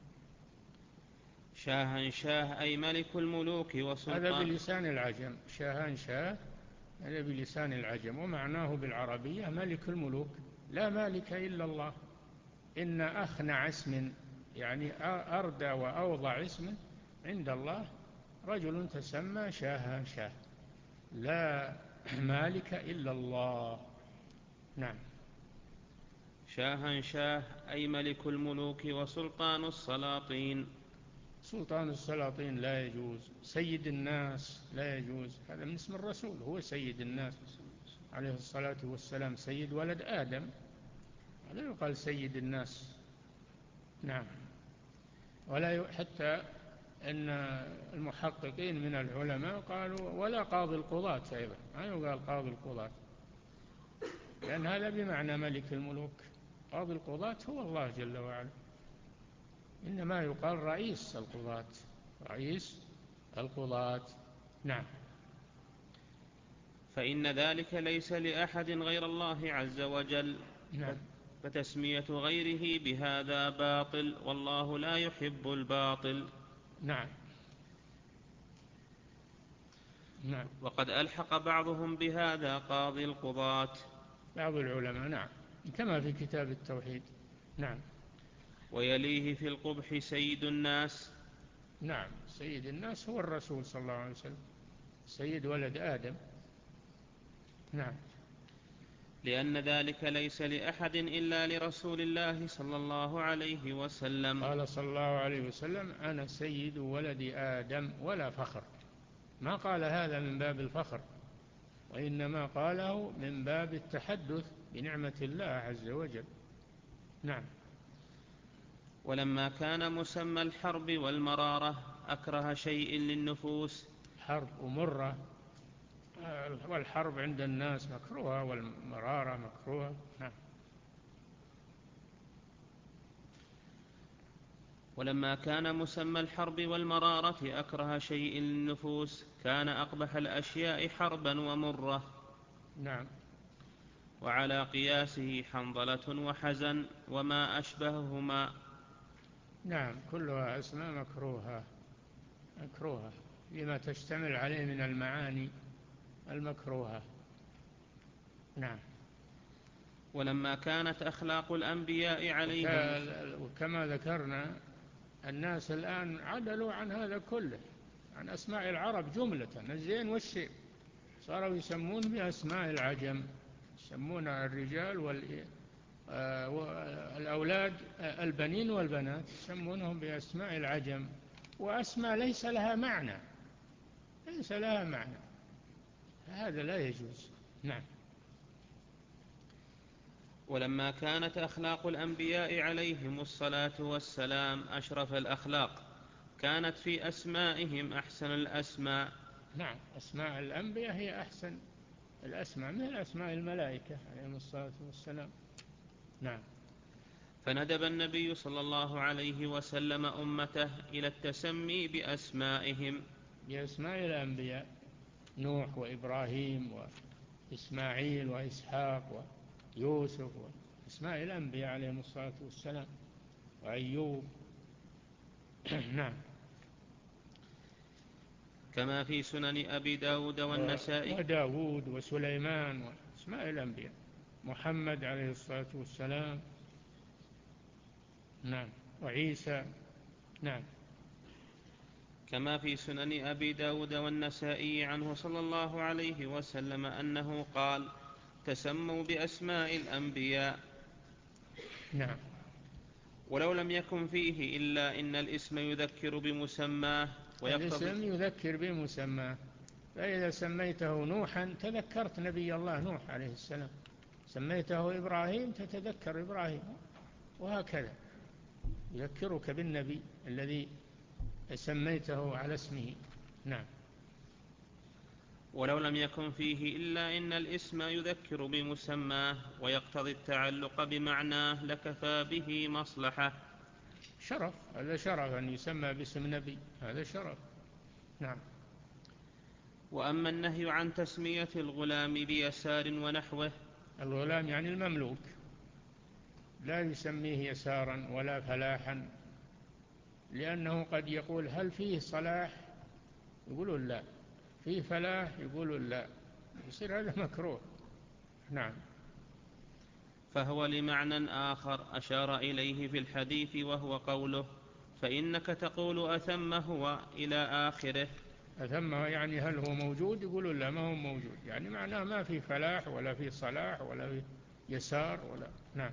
[SPEAKER 1] شاها شاه أي ملك الملوك وسلطان.
[SPEAKER 2] هذا بلسان العجم، شاهان شاه هذا بلسان العجم، ومعناه بالعربية ملك الملوك، لا مالك إلا الله. إن أخنع اسم، يعني أردى وأوضع اسم عند الله، رجل تسمى شاهان شاه، لا مالك إلا الله. نعم.
[SPEAKER 1] شاها شاه أي ملك الملوك وسلطان السلاطين.
[SPEAKER 2] سلطان السلاطين لا يجوز. سيد الناس لا يجوز، هذا من اسم الرسول، هو سيد الناس عليه الصلاة والسلام، سيد ولد آدم، لا يقال سيد الناس. نعم. ولا حتى أن المحققين من العلماء قالوا ولا قاضي القضاة أيضا، ما يقال قاضي القضاة، لأن هذا بمعنى ملك الملوك. قاضي القضاة هو الله جل وعلا، إنما يقال رئيس القضاة، رئيس القضاة. نعم.
[SPEAKER 1] فإن ذلك ليس لأحد غير الله عز وجل.
[SPEAKER 2] نعم.
[SPEAKER 1] فتسمية غيره بهذا باطل، والله لا يحب الباطل.
[SPEAKER 2] نعم. نعم.
[SPEAKER 1] وقد ألحق بعضهم بهذا قاضي القضاة،
[SPEAKER 2] بعض العلماء، نعم، كما في كتاب التوحيد. نعم.
[SPEAKER 1] ويليه في القبح سيد الناس.
[SPEAKER 2] نعم. سيد الناس هو الرسول صلى الله عليه وسلم، سيد ولد آدم. نعم.
[SPEAKER 1] لأن ذلك ليس لأحد إلا لرسول الله صلى الله عليه وسلم.
[SPEAKER 2] قال صلى الله عليه وسلم أنا سيد ولد آدم ولا فخر، ما قال هذا من باب الفخر، وإنما قاله من باب التحدث بنعمة الله عز وجل. نعم.
[SPEAKER 1] ولما كان مسمى الحرب والمرارة أكره شيء للنفوس.
[SPEAKER 2] حرب ومرة، والحرب عند الناس مكروهة والمرارة مكروهة. نعم.
[SPEAKER 1] ولما كان مسمى الحرب والمرارة أكره شيء للنفوس كان أقبح الأشياء حربا ومرة.
[SPEAKER 2] نعم.
[SPEAKER 1] وعلى قياسه حنظلة وحزن وما أشبههما.
[SPEAKER 2] نعم. كلها أسماء مكروهة، مكروهة لما تشتمل عليه من المعاني المكروهة. نعم.
[SPEAKER 1] ولما كانت أخلاق الأنبياء عليهم،
[SPEAKER 2] وكما ذكرنا الناس الآن عدلوا عن هذا كله، عن أسماء العرب جملة، الزين والشيء، صاروا يسمون بأسماء العجم، يسمون الرجال والأولاد البنين والبنات يسمونهم بأسماء العجم، وأسماء ليس لها معنى، ليس لها معنى، هذا لا يجوز. نعم.
[SPEAKER 1] ولما كانت أخلاق الأنبياء عليهم الصلاة والسلام أشرف الأخلاق كانت في أسمائهم أحسن الأسماء.
[SPEAKER 2] نعم. أسماء الأنبياء هي أحسن الأسماء من أسماء الملائكة عليهم الصلاة والسلام. نعم.
[SPEAKER 1] فندب النبي صلى الله عليه وسلم أمته إلى التسمي بأسمائهم،
[SPEAKER 2] بأسماء الأنبياء، نوح وإبراهيم وإسماعيل وإسحاق ويوسف، وأسماء الأنبياء عليهم الصلاة والسلام، وأيوب. نعم.
[SPEAKER 1] كما في سنن أبي داود والنسائي.
[SPEAKER 2] وداود وسليمان وأسماء الأنبياء، محمد عليه الصلاة والسلام. نعم. وعيسى. نعم.
[SPEAKER 1] كما في سنن أبي داود والنسائي عنه صلى الله عليه وسلم أنه قال تسموا بأسماء الأنبياء.
[SPEAKER 2] نعم.
[SPEAKER 1] ولو لم يكن فيه إلا إن الاسم يذكر بمسماه ويقتضي.
[SPEAKER 2] الاسم يذكر بمسماه، فإذا سميته نوحا تذكرت نبي الله نوح عليه السلام، سميته إبراهيم تتذكر إبراهيم، وهكذا يذكرك بالنبي الذي سميته على اسمه. نعم.
[SPEAKER 1] ولو لم يكن فيه إلا إن الاسم يذكر بمسماه ويقتضي التعلق بمعناه لكفى به مصلحة.
[SPEAKER 2] شرف، هذا شرف أن يسمى باسم نبي، هذا شرف. نعم.
[SPEAKER 1] وأما النهي عن تسمية الغلام بيسار ونحوه،
[SPEAKER 2] الغلام يعني المملوك، لا يسميه يسارا ولا فلاحا، لأنه قد يقول هل فيه صلاح، يقولون لا، فيه فلاح، يقولون لا، يصير هذا مكروه. نعم.
[SPEAKER 1] فهو لمعنى آخر أشار إليه في الحديث، وهو قوله فإنك تقول أثم هو إلى آخره.
[SPEAKER 2] أثم يعني هل هو موجود، يقولون لا ما هو موجود، يعني معناه ما في فلاح ولا في صلاح ولا في يسار ولا. نعم.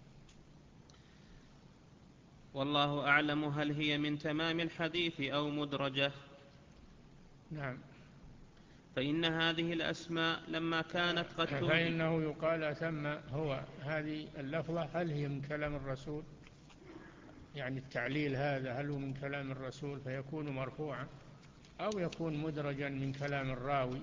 [SPEAKER 1] والله أعلم هل هي من تمام الحديث أو مدرجة.
[SPEAKER 2] نعم.
[SPEAKER 1] فإن هذه الأسماء لما كانت قد توجد،
[SPEAKER 2] فإنه يقال ثم هو، هذه اللفظة هل هي من كلام الرسول، يعني التعليل هذا هل هو من كلام الرسول فيكون مرفوعا، أو يكون مدرجا من كلام الراوي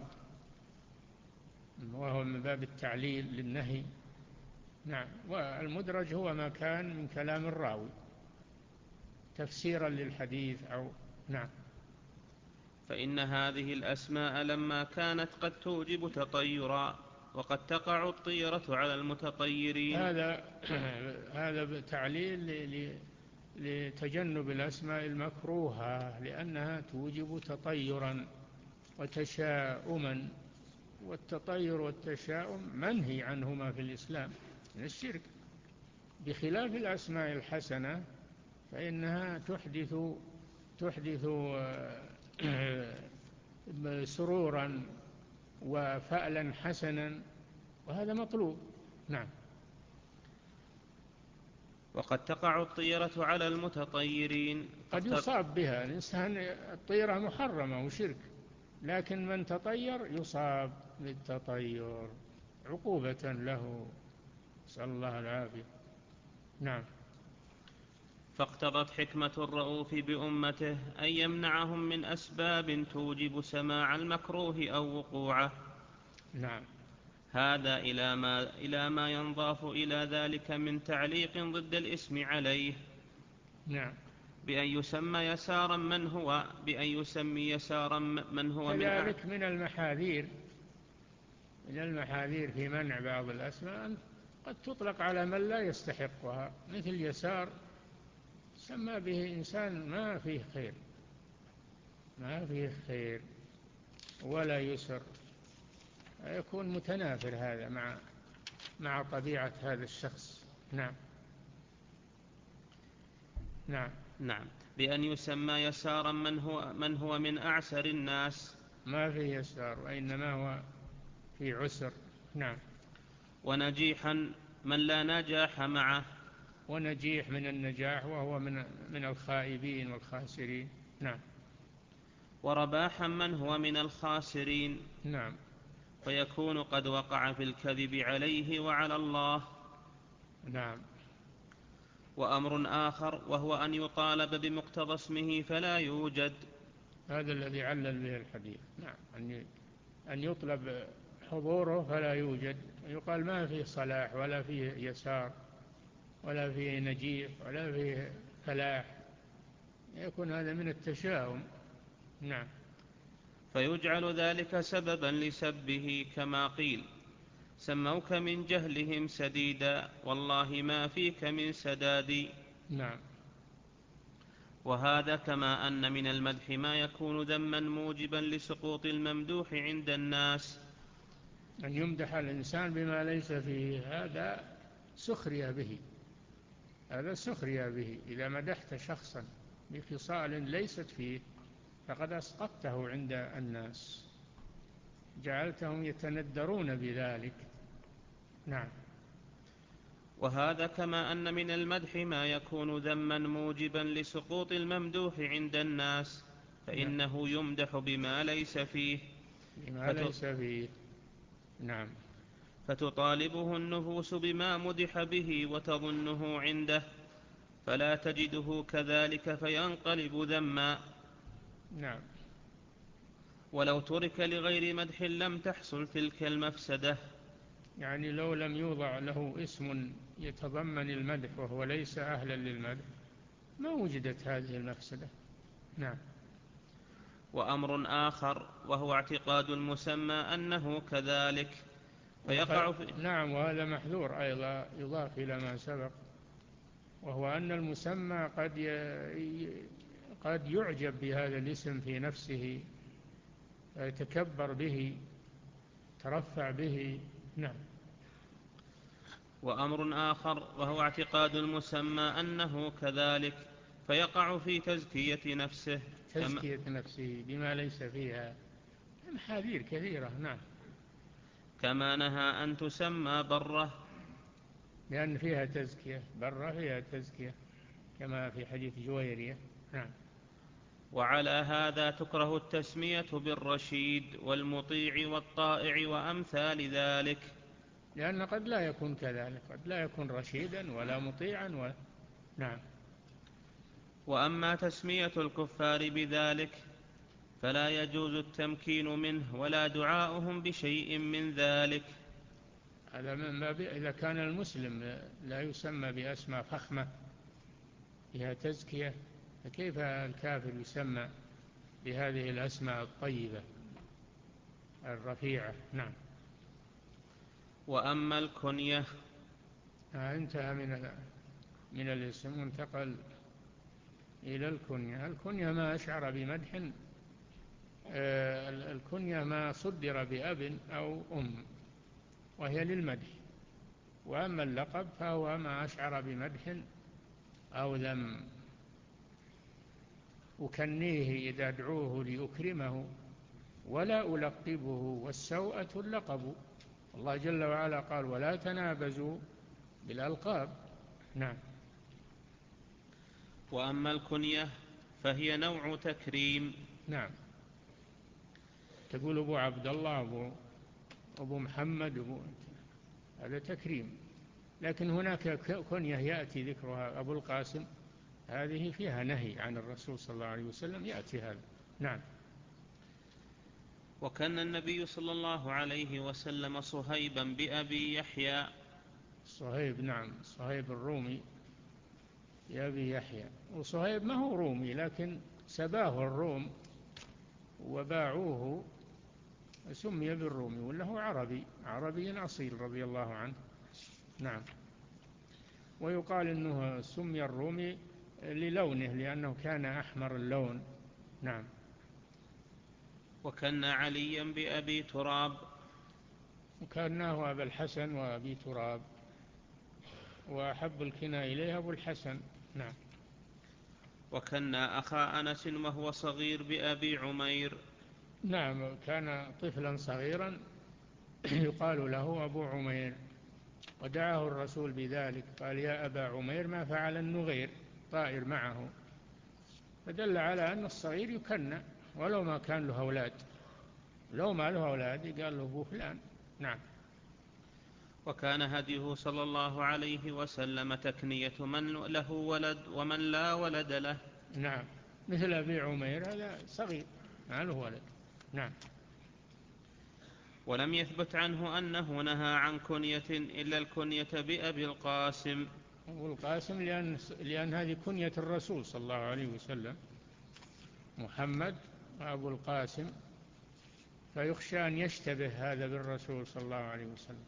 [SPEAKER 2] وهو من باب التعليل للنهي. نعم. والمدرج هو ما كان من كلام الراوي تفسيرا للحديث أو. نعم.
[SPEAKER 1] فإن هذه الأسماء لما كانت قد توجب تطيرا، وقد تقع الطيرة على المتطيرين.
[SPEAKER 2] هذا هذا تعليل لتجنب الأسماء المكروهة، لأنها توجب تطيرا وتشاؤما، والتطير والتشاؤم منهي عنهما في الإسلام من الشرك، بخلاف الأسماء الحسنة فإنها تحدث تحدث سرورا وفألا حسنا، وهذا مطلوب. نعم.
[SPEAKER 1] وقد تقع الطيرة على المتطيرين.
[SPEAKER 2] قد يصاب بها الإنسان، الطيرة محرمة وشرك، لكن من تطير يصاب بالتطير عقوبة له، نسأل الله العافية. نعم.
[SPEAKER 1] فاقتضت حكمة الرؤوف بأمته أن يمنعهم من أسباب توجب سماع المكروه أو وقوعه.
[SPEAKER 2] نعم.
[SPEAKER 1] هذا إلى ما, إلى ما ينضاف إلى ذلك من تعليق ضد الاسم عليه.
[SPEAKER 2] نعم.
[SPEAKER 1] بأن يسمى يسارا من هو بأن يسمي يسارا من هو من
[SPEAKER 2] كذلك من المحاذير من المحاذير في منع بعض الأسماء قد تطلق على من لا يستحقها، مثل يسار سمى به إنسان ما فيه خير، ما فيه خير ولا يسر، يكون متنافر هذا مع مع طبيعة هذا الشخص. نعم. نعم.
[SPEAKER 1] نعم. بأن يسمى يسارا من هو من هو من أعسر الناس،
[SPEAKER 2] ما في يسار وإنما هو في عسر. نعم.
[SPEAKER 1] ونجيحا من لا نجاح معه،
[SPEAKER 2] ونجيح من النجاح وهو من من الخائبين والخاسرين. نعم.
[SPEAKER 1] ورباحا من هو من الخاسرين.
[SPEAKER 2] نعم.
[SPEAKER 1] فيكون قد وقع في الكذب عليه وعلى الله. نعم. وأمر آخر وهو أن يطالب بمقتضى اسمه فلا يوجد.
[SPEAKER 2] هذا الذي علل به الحديث. نعم. أن أن يطلب حضوره فلا يوجد، يقال ما فيه صلاح ولا فيه يسار ولا فيه نجيح ولا فيه فلاح، يكون هذا من التشاؤم. نعم.
[SPEAKER 1] فيجعل ذلك سببا لسبه، كما قيل سموك من جهلهم سديدا والله ما فيك من سداد.
[SPEAKER 2] نعم.
[SPEAKER 1] وهذا كما أن من المدح ما يكون ذما موجبا لسقوط الممدوح عند الناس.
[SPEAKER 2] أن يمدح الإنسان بما ليس فيه هذا سخرية به، هذا سخرية به. إذا مدحت شخصا بخصال ليست فيه فقد أسقطته عند الناس، جعلتهم يتندرون بذلك. نعم.
[SPEAKER 1] وهذا كما أن من المدح ما يكون ذما موجبا لسقوط الممدوح عند الناس، فإنه يمدح بما ليس فيه
[SPEAKER 2] بما ليس فيه. نعم.
[SPEAKER 1] فتطالبه النفوس بما مدح به وتظنه عنده، فلا تجده كذلك فينقلب ذما.
[SPEAKER 2] نعم.
[SPEAKER 1] ولو ترك لغير مدح لم تحصل تلك المفسدة.
[SPEAKER 2] يعني لو لم يوضع له اسم يتضمن المدح وهو ليس أهلا للمدح ما وجدت هذه المفسدة. نعم.
[SPEAKER 1] وأمر آخر وهو اعتقاد المسمى أنه كذلك فيقع
[SPEAKER 2] وقد
[SPEAKER 1] في
[SPEAKER 2] نعم، وهذا محذور أيضا يضاف إلى ما سبق، وهو أن المسمى قد ي... قد يعجب بهذا الاسم في نفسه، يتكبر به، ترفع به. نعم.
[SPEAKER 1] وأمر آخر وهو اعتقاد المسمى أنه كذلك فيقع في تزكية نفسه كما,
[SPEAKER 2] تزكية نفسه بما ليس فيها، محاذير كثيرة. نعم.
[SPEAKER 1] كما نهى أن تسمى بره،
[SPEAKER 2] لأن فيها تزكية، برة فيها تزكية كما في حديث جويرية. نعم.
[SPEAKER 1] وعلى هذا تكره التسمية بالرشيد والمطيع والطائع وأمثال ذلك،
[SPEAKER 2] لأن قد لا يكون كذلك، قد لا يكون رشيدا ولا مطيعا و... نعم.
[SPEAKER 1] وأما تسمية الكفار بذلك فلا يجوز التمكين منه ولا دعاؤهم بشيء من ذلك.
[SPEAKER 2] هذا من باب إذا كان المسلم لا يسمى بأسماء فخمة فيها تزكية، فكيف الكافر يسمى بهذه الأسماء الطيبة الرفيعة؟ نعم.
[SPEAKER 1] وأما الكنية
[SPEAKER 2] انتهى من من الاسم وانتقل إلى الكنية. الكنية ما أشعر بمدح، الكنية ما صدر بأب أو أم وهي للمدح، وأما اللقب فهو ما أشعر بمدح أو ذم. أكنيه إذا أدعوه لأكرمه ولا ألقبه، والسوءة اللقب. الله جل وعلا قال ولا تنابزوا بالألقاب. نعم.
[SPEAKER 1] وأما الكنية فهي نوع تكريم.
[SPEAKER 2] نعم. تقول أبو عبد الله، أبو, أبو محمد، أبو، هذا تكريم. لكن هناك كنية يأتي ذكرها أبو القاسم، هذه فيها نهي عن الرسول صلى الله عليه وسلم، يأتي هذا. نعم.
[SPEAKER 1] وكان النبي صلى الله عليه وسلم صهيبا بأبي يحيى.
[SPEAKER 2] صهيب، نعم، صهيب الرومي بأبي يحيى. وصهيب ما هو رومي، لكن سباه الروم وباعوه سمي بالرومي، ولا هو عربي، عربي أصيل رضي الله عنه. نعم. ويقال أنه سمي الرومي للونه، لأنه كان أحمر اللون. نعم.
[SPEAKER 1] وكان عليا بأبي تراب.
[SPEAKER 2] وكانه أبا الحسن وأبي تراب، وأحب الكنى إليه أبو الحسن. نعم.
[SPEAKER 1] وكان أخا أنس وهو صغير بأبي عمير.
[SPEAKER 2] نعم، كان طفلا صغيرا يقال له أبو عمير، ودعاه الرسول بذلك، قال يا أبا عمير ما فعل النغير طائر معه، فدل على أن الصغير يكنى ولو ما كان له أولاد، لو ما له أولاد قال له أبو فلان. نعم.
[SPEAKER 1] وكان هديه صلى الله عليه وسلم تكنية من له ولد ومن لا ولد له.
[SPEAKER 2] نعم، مثل أبي عمير هذا صغير ما له ولد. نعم.
[SPEAKER 1] ولم يثبت عنه أنه نهى عن كنية إلا الكنية بأبي القاسم.
[SPEAKER 2] أبو القاسم لأن, لأن هذه كنية الرسول صلى الله عليه وسلم، محمد وأبو القاسم، فيخشى أن يشتبه هذا بالرسول صلى الله عليه وسلم.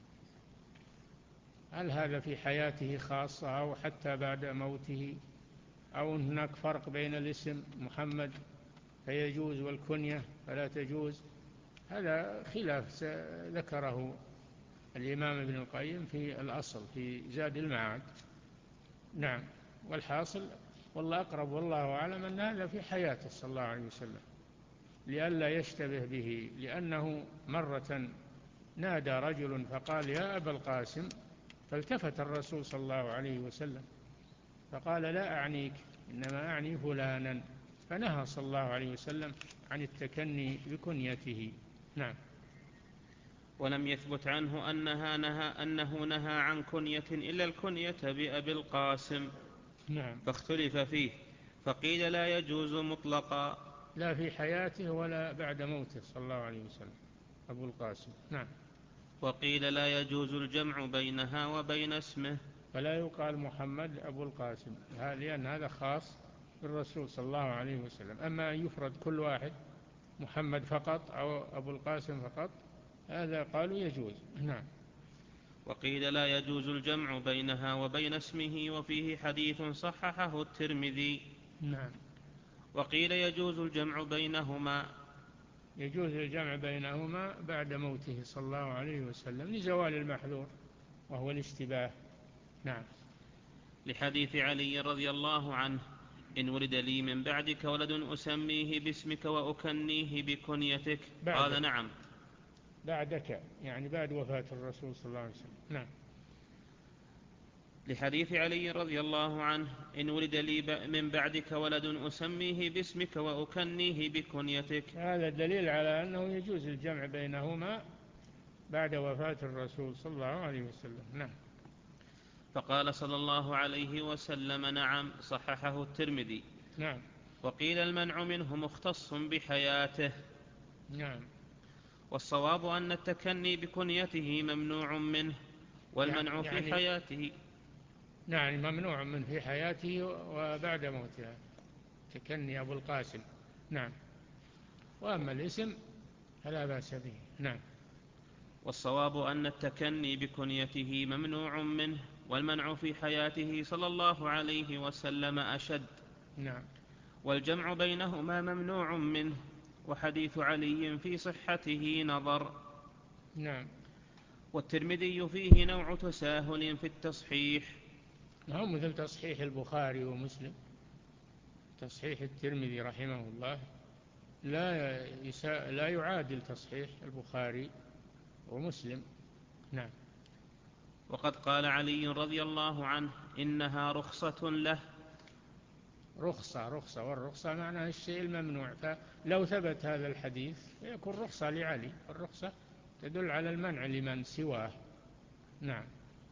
[SPEAKER 2] هل هذا في حياته خاصة أو حتى بعد موته، أو هناك فرق بين الاسم محمد فيجوز والكنية فلا تجوز؟ هذا خلاف ذكره الإمام ابن القيم في الأصل في زاد المعاد. نعم. والحاصل والله أقرب والله أعلم أن هذا في حياته صلى الله عليه وسلم، لئلا يشتبه به، لأنه مرة نادى رجل فقال يا أبا القاسم، فالتفت الرسول صلى الله عليه وسلم فقال لا أعنيك إنما أعني فلانا، فنهى صلى الله عليه وسلم عن التكني بكنيته. نعم.
[SPEAKER 1] ولم يثبت عنه أنها نهى أنه نهى عن كنية إلا الكنية بأبي القاسم.
[SPEAKER 2] نعم.
[SPEAKER 1] فاختلف فيه، فقيل لا يجوز مطلقا.
[SPEAKER 2] لا في حياته ولا بعد موته صلى الله عليه وسلم أبو القاسم. نعم.
[SPEAKER 1] وقيل لا يجوز الجمع بينها وبين اسمه.
[SPEAKER 2] فلا يقال محمد أبو القاسم، لأن هذا خاص بالرسول صلى الله عليه وسلم. أما أن يفرد كل واحد محمد فقط أو أبو القاسم فقط، هذا قالوا يجوز. نعم.
[SPEAKER 1] وقيل لا يجوز الجمع بينها وبين اسمه، وفيه حديث صححه الترمذي.
[SPEAKER 2] نعم.
[SPEAKER 1] وقيل يجوز الجمع بينهما،
[SPEAKER 2] يجوز الجمع بينهما بعد موته صلى الله عليه وسلم لزوال المحذور وهو الاشتباه. نعم.
[SPEAKER 1] لحديث علي رضي الله عنه: إن ولد لي من بعدك ولد أسميه باسمك وأكنيه بكنيتك، قال نعم.
[SPEAKER 2] بعدك يعني بعد وفاة الرسول صلى الله عليه وسلم. نعم.
[SPEAKER 1] لحديث علي رضي الله عنه: إن ولد لي من بعدك ولد أسميه باسمك وأكنيه بكنيتك.
[SPEAKER 2] هذا دليل على أنه يجوز الجمع بينهما بعد وفاة الرسول صلى الله عليه وسلم. نعم.
[SPEAKER 1] فقال صلى الله عليه وسلم نعم، صححه الترمذي.
[SPEAKER 2] نعم.
[SPEAKER 1] وقيل المنع منه مختص بحياته.
[SPEAKER 2] نعم.
[SPEAKER 1] والصواب أن التكني بكنيته ممنوع منه، والمنع
[SPEAKER 2] يعني
[SPEAKER 1] في حياته.
[SPEAKER 2] نعم، ممنوع منه في حياته وبعد موته، تكني أبو القاسم. نعم. وأما الاسم فلا بأس به. نعم.
[SPEAKER 1] والصواب أن التكني بكنيته ممنوع منه، والمنع في حياته صلى الله عليه وسلم أشد.
[SPEAKER 2] نعم.
[SPEAKER 1] والجمع بينهما ممنوع منه، وحديث علي في صحته نظر.
[SPEAKER 2] نعم.
[SPEAKER 1] والترمذي فيه نوع تساهل في التصحيح.
[SPEAKER 2] هو مثل تصحيح البخاري ومسلم. تصحيح الترمذي رحمه الله لا يسا... لا يعادل تصحيح البخاري ومسلم. نعم.
[SPEAKER 1] وقد قال علي رضي الله عنه: إنها رخصة له.
[SPEAKER 2] رخصة رخصة والرخصة معناها الشيء الممنوع، فلو ثبت هذا الحديث يكون رخصة لعلي. الرخصة تدل على المنع لمن سواه. نعم.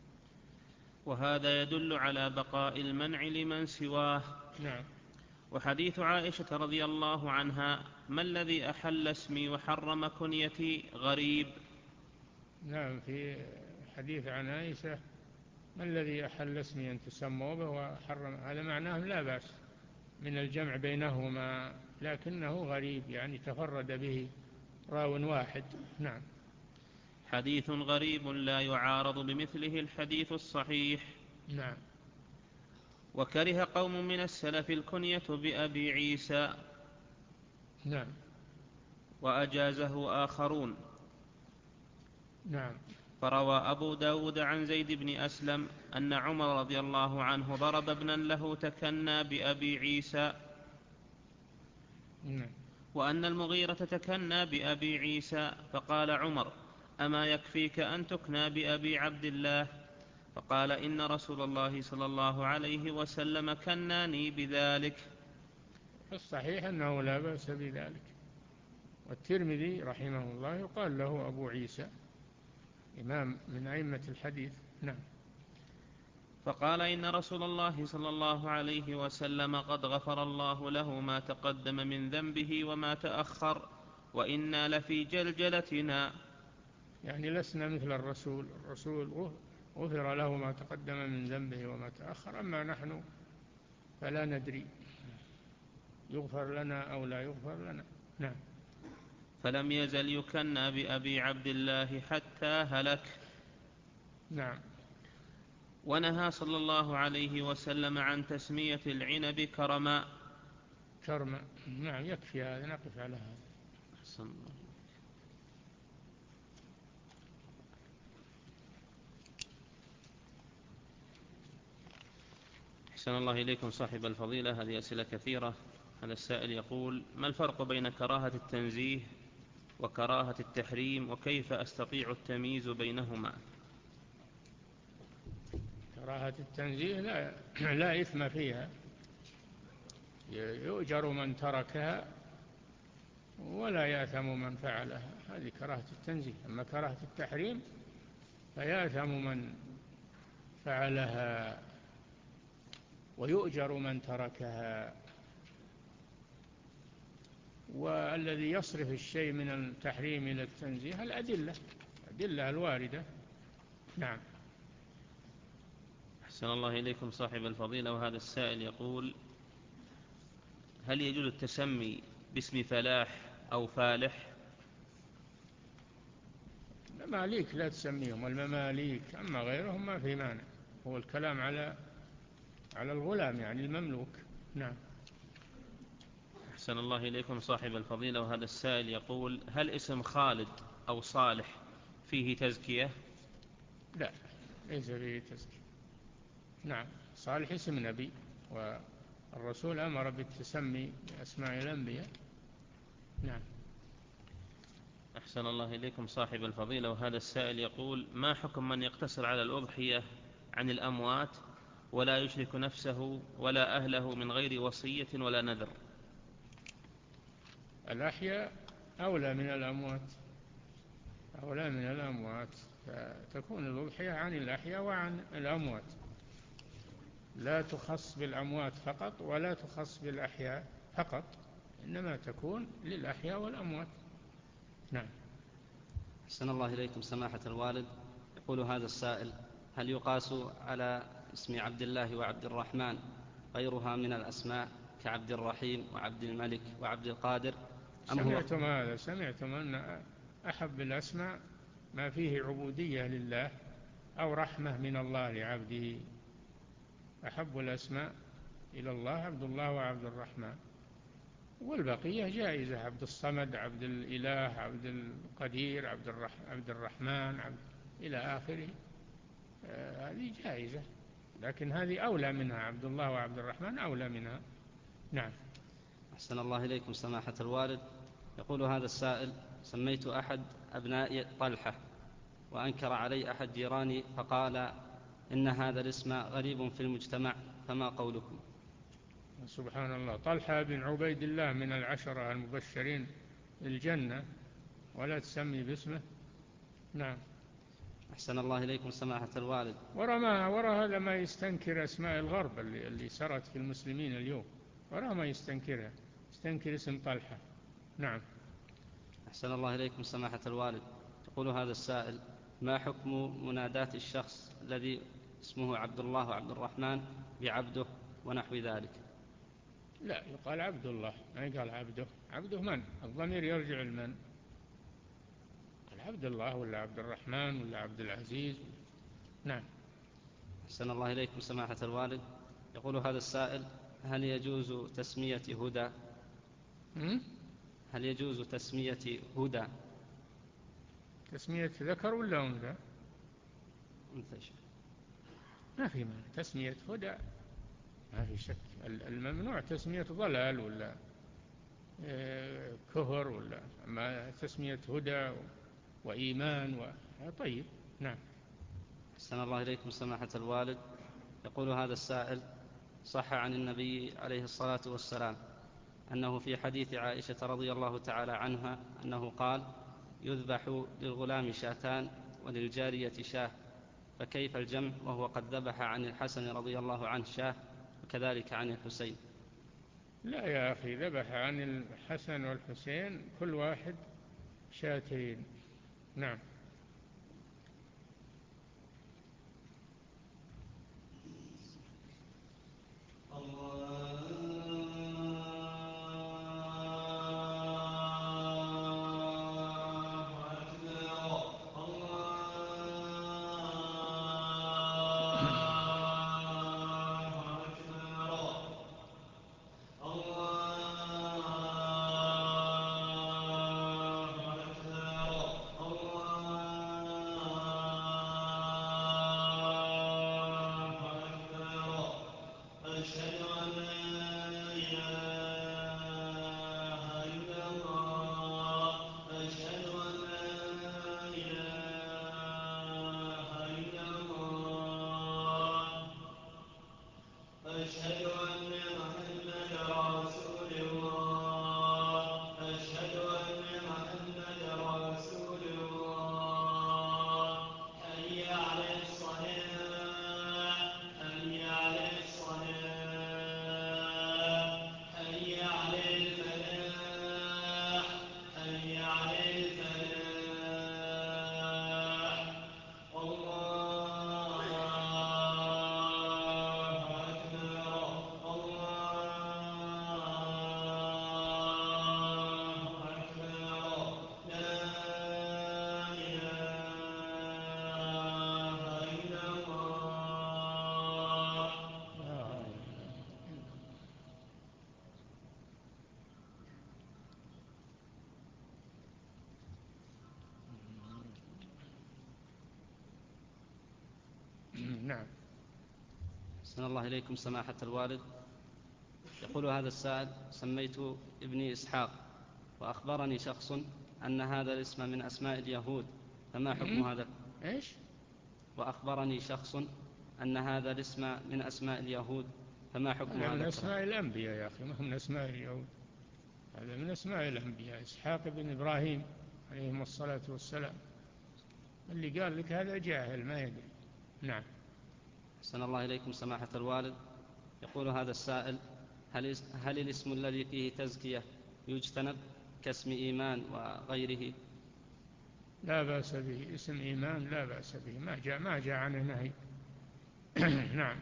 [SPEAKER 1] وهذا يدل على بقاء المنع لمن سواه.
[SPEAKER 2] نعم.
[SPEAKER 1] وحديث عائشة رضي الله عنها: ما الذي أحل اسمي وحرم كنيتي غريب.
[SPEAKER 2] نعم. في حديث عن عائشة: ما الذي أحل اسمي أن تسموا به وحرم، هذا معناه لا بأس من الجمع بينهما، لكنه غريب يعني تفرد به راو واحد. نعم.
[SPEAKER 1] حديث غريب لا يعارض بمثله الحديث الصحيح.
[SPEAKER 2] نعم.
[SPEAKER 1] وكره قوم من السلف الكنية بأبي عيسى.
[SPEAKER 2] نعم.
[SPEAKER 1] وأجازه آخرون.
[SPEAKER 2] نعم.
[SPEAKER 1] فروى أبو داود عن زيد بن أسلم أن عمر رضي الله عنه ضرب ابنا له تكنى بأبي عيسى.
[SPEAKER 2] نعم.
[SPEAKER 1] وأن المغيرة تكنى بأبي عيسى، فقال عمر: أما يكفيك أن تكنى بأبي عبد الله؟ فقال: إن رسول الله صلى الله عليه وسلم كناني بذلك.
[SPEAKER 2] الصحيح أنه لا بأس بذلك. والترمذي رحمه الله يقال له أبو عيسى، إمام من أئمة الحديث. نعم.
[SPEAKER 1] فقال: إن رسول الله صلى الله عليه وسلم قد غفر الله له ما تقدم من ذنبه وما تأخر، وإنا لفي جلجلتنا.
[SPEAKER 2] يعني لسنا مثل الرسول. الرسول غفر له ما تقدم من ذنبه وما تأخر، أما نحن فلا ندري يغفر لنا أو لا يغفر لنا. نعم.
[SPEAKER 1] فلم يزل يكنى بأبي عبد الله حتى هلك.
[SPEAKER 2] نعم.
[SPEAKER 1] ونهى صلى الله عليه وسلم عن تسمية العنب كرما.
[SPEAKER 2] كرما. نعم. يكفي هذا، نقف على هذا.
[SPEAKER 1] أحسن الله. أحسن الله إليكم صاحب الفضيلة. هذه أسئلة كثيرة. هذا السائل يقول: ما الفرق بين كراهة التنزيه وكراهة التحريم، وكيف أستطيع التمييز بينهما؟
[SPEAKER 2] كراهة التنزيه لا, لا إثم فيها، يؤجر من تركها ولا يأثم من فعلها. هذه كراهة التنزيه. أما كراهة التحريم فيأثم من فعلها ويؤجر من تركها. والذي يصرف الشيء من التحريم إلى التنزيه الأدلة الأدلة الواردة. نعم.
[SPEAKER 1] أحسن الله إليكم صاحب الفضيلة. وهذا السائل يقول: هل يجوز التسمي باسم فلاح أو فالح؟
[SPEAKER 2] المماليك لا تسميهم المماليك، أما غيرهم ما في مانع. هو الكلام على على الغلام يعني المملوك. نعم.
[SPEAKER 1] أحسن الله إليكم صاحب الفضيلة. وهذا السائل يقول: هل اسم خالد أو صالح فيه تزكية؟
[SPEAKER 2] لا، ليس فيه تزكية. نعم، صالح اسم نبي، والرسول أمر بالتسمي بأسماء الأنبياء. نعم.
[SPEAKER 1] أحسن الله إليكم صاحب الفضيلة. وهذا السائل يقول: ما حكم من يقتصر على الأضحية عن الأموات ولا يشرك نفسه ولا أهله من غير وصية ولا نذر؟
[SPEAKER 2] الأحياء أولى من الأموات، أولى من الأموات. فتكون الأضحية عن الأحياء وعن الأموات، لا تخص بالأموات فقط ولا تخص بالأحياء فقط، إنما تكون للأحياء والأموات. نعم.
[SPEAKER 3] أحسن الله إليكم سماحة الوالد. يقول هذا السائل: هل يقاس على اسم عبد الله وعبد الرحمن غيرها من الأسماء كعبد الرحيم وعبد الملك وعبد القادر، أم هو
[SPEAKER 2] سمعتم هذا؟ سمعتم أن أحب الأسماء ما فيه عبودية لله أو رحمة من الله لعبده. أحب الأسماء إلى الله عبد الله وعبد الرحمن، والبقية جائزة: عبد الصمد، عبد الإله، عبد القدير، عبد, الرح... عبد الرحمن، عبد... إلى آخره. آه هذه جائزة، لكن هذه أولى منها. عبد الله وعبد الرحمن أولى منها. نعم.
[SPEAKER 3] أحسن الله إليكم سماحة الوالد. يقول هذا السائل: سميت أحد أبنائي طلحة، وأنكر علي أحد جيراني فقال إن هذا الاسم غريب في المجتمع، فما قولكم؟
[SPEAKER 2] سبحان الله، طلحة بن عبيد الله من العشرة المبشرين بالجنة ولا تسمي باسمه؟ نعم.
[SPEAKER 3] أحسن الله إليكم سماحة الوالد.
[SPEAKER 2] ورا ما ورا هذا ما يستنكر أسماء الغرب اللي, اللي سرت في المسلمين اليوم، ورا ما يستنكرها، يستنكر اسم طلحة. نعم.
[SPEAKER 3] أحسن الله إليكم سماحة الوالد. يقول هذا السائل: ما حكم مناداة الشخص الذي اسمه عبد الله وعبد الرحمن بعبده ونحو ذلك؟
[SPEAKER 2] لا، يقال عبد الله، ما يقال عبده. عبده من؟ الضمير يرجع لمن؟ عبد الله ولا عبد الرحمن ولا عبد العزيز. نعم.
[SPEAKER 3] أحسن الله إليكم سماحة الوالد. يقول هذا السائل: هل يجوز تسمية هدى هل يجوز تسمية هدى
[SPEAKER 2] تسمية ذكر ولا أنثى؟
[SPEAKER 3] أنثى.
[SPEAKER 2] ما في مانع تسمية هدى، ما في شك. الممنوع تسمية ضلال ولا كهر، ولا ما تسمية هدى وإيمان و... طيب. نعم.
[SPEAKER 3] أحسن الله إليكم سماحة الوالد. يقول هذا السائل: صح عن النبي عليه الصلاة والسلام أنه في حديث عائشة رضي الله تعالى عنها أنه قال: يذبح للغلام شاتان وللجارية شاه، فكيف الجمع وهو قد ذبح عن الحسن رضي الله عنه شاه وكذلك عن الحسين؟
[SPEAKER 2] لا يا أخي، ذبح عن الحسن والحسين كل واحد شاتين. نعم.
[SPEAKER 4] أشهد أن محمدا رسول الله. أشهد
[SPEAKER 2] نعم.
[SPEAKER 3] أحسن الله إليكم سماحة الوالد. يقول هذا السائل: سميت ابني إسحاق، وأخبرني شخص أن هذا الاسم من أسماء اليهود، فما حكم هذا؟
[SPEAKER 2] إيش؟
[SPEAKER 3] وأخبرني شخص أن هذا الاسم من أسماء اليهود، فما حكم هذا؟
[SPEAKER 2] هذا من أسماء الأنبياء يا أخي، ما هو من أسماء اليهود، هذا من أسماء الأنبياء، إسحاق بن إبراهيم عليهم الصلاة والسلام. اللي قال لك هذا جاهل ما يدري. نعم.
[SPEAKER 3] أحسن الله إليكم سماحة الوالد. يقول هذا السائل: هل, هل الاسم الذي فيه تزكية يجتنب كاسم إيمان وغيره؟
[SPEAKER 2] لا بأس به، اسم إيمان لا بأس به، ما جاء, ما جاء عنه نهي. نعم.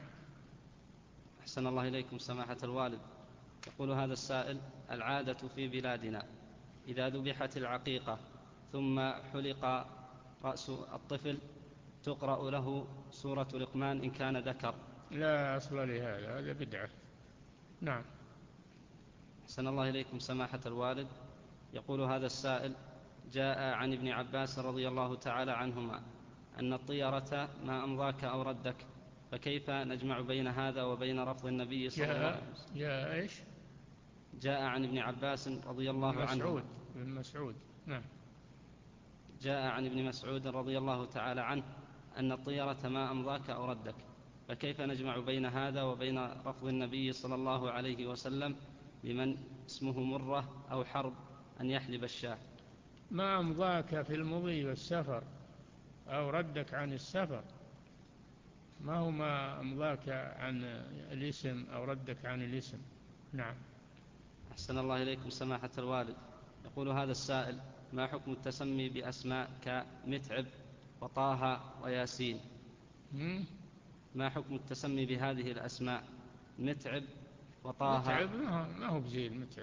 [SPEAKER 3] أحسن الله إليكم سماحة الوالد. يقول هذا السائل: العادة في بلادنا إذا ذبحت العقيقة ثم حلق رأس الطفل تقرأ له سورة لقمان إن كان ذكر.
[SPEAKER 2] لا أصل لهذا، هذا بدعة. نعم.
[SPEAKER 3] أحسن الله إليكم سماحة الوالد. يقول هذا السائل: جاء عن ابن عباس رضي الله تعالى عنهما أن الطيرة ما أمضاك أو ردك، فكيف نجمع بين هذا وبين رفض النبي صلى الله عليه وسلم؟
[SPEAKER 2] جاء إيش؟
[SPEAKER 3] جاء عن ابن عباس رضي الله عنه
[SPEAKER 2] مسعود بن مسعود. نعم.
[SPEAKER 3] جاء عن ابن مسعود رضي الله تعالى عنه أن الطيرة ما أمضاك أو ردك، فكيف نجمع بين هذا وبين رفض النبي صلى الله عليه وسلم لمن اسمه مرة أو حرب أن يحلب الشاة؟
[SPEAKER 2] ما أمضاك في المضي والسفر أو ردك عن السفر، ما هو ما أمضاك عن الاسم أو ردك عن الاسم. نعم.
[SPEAKER 3] أحسن الله إليكم سماحة الوالد. يقول هذا السائل: ما حكم التسمي بأسماء كمتعب وطه وياسين؟ ما حكم التسمي بهذه الأسماء متعب وطه؟
[SPEAKER 2] متعب ما هو بزي المتعب،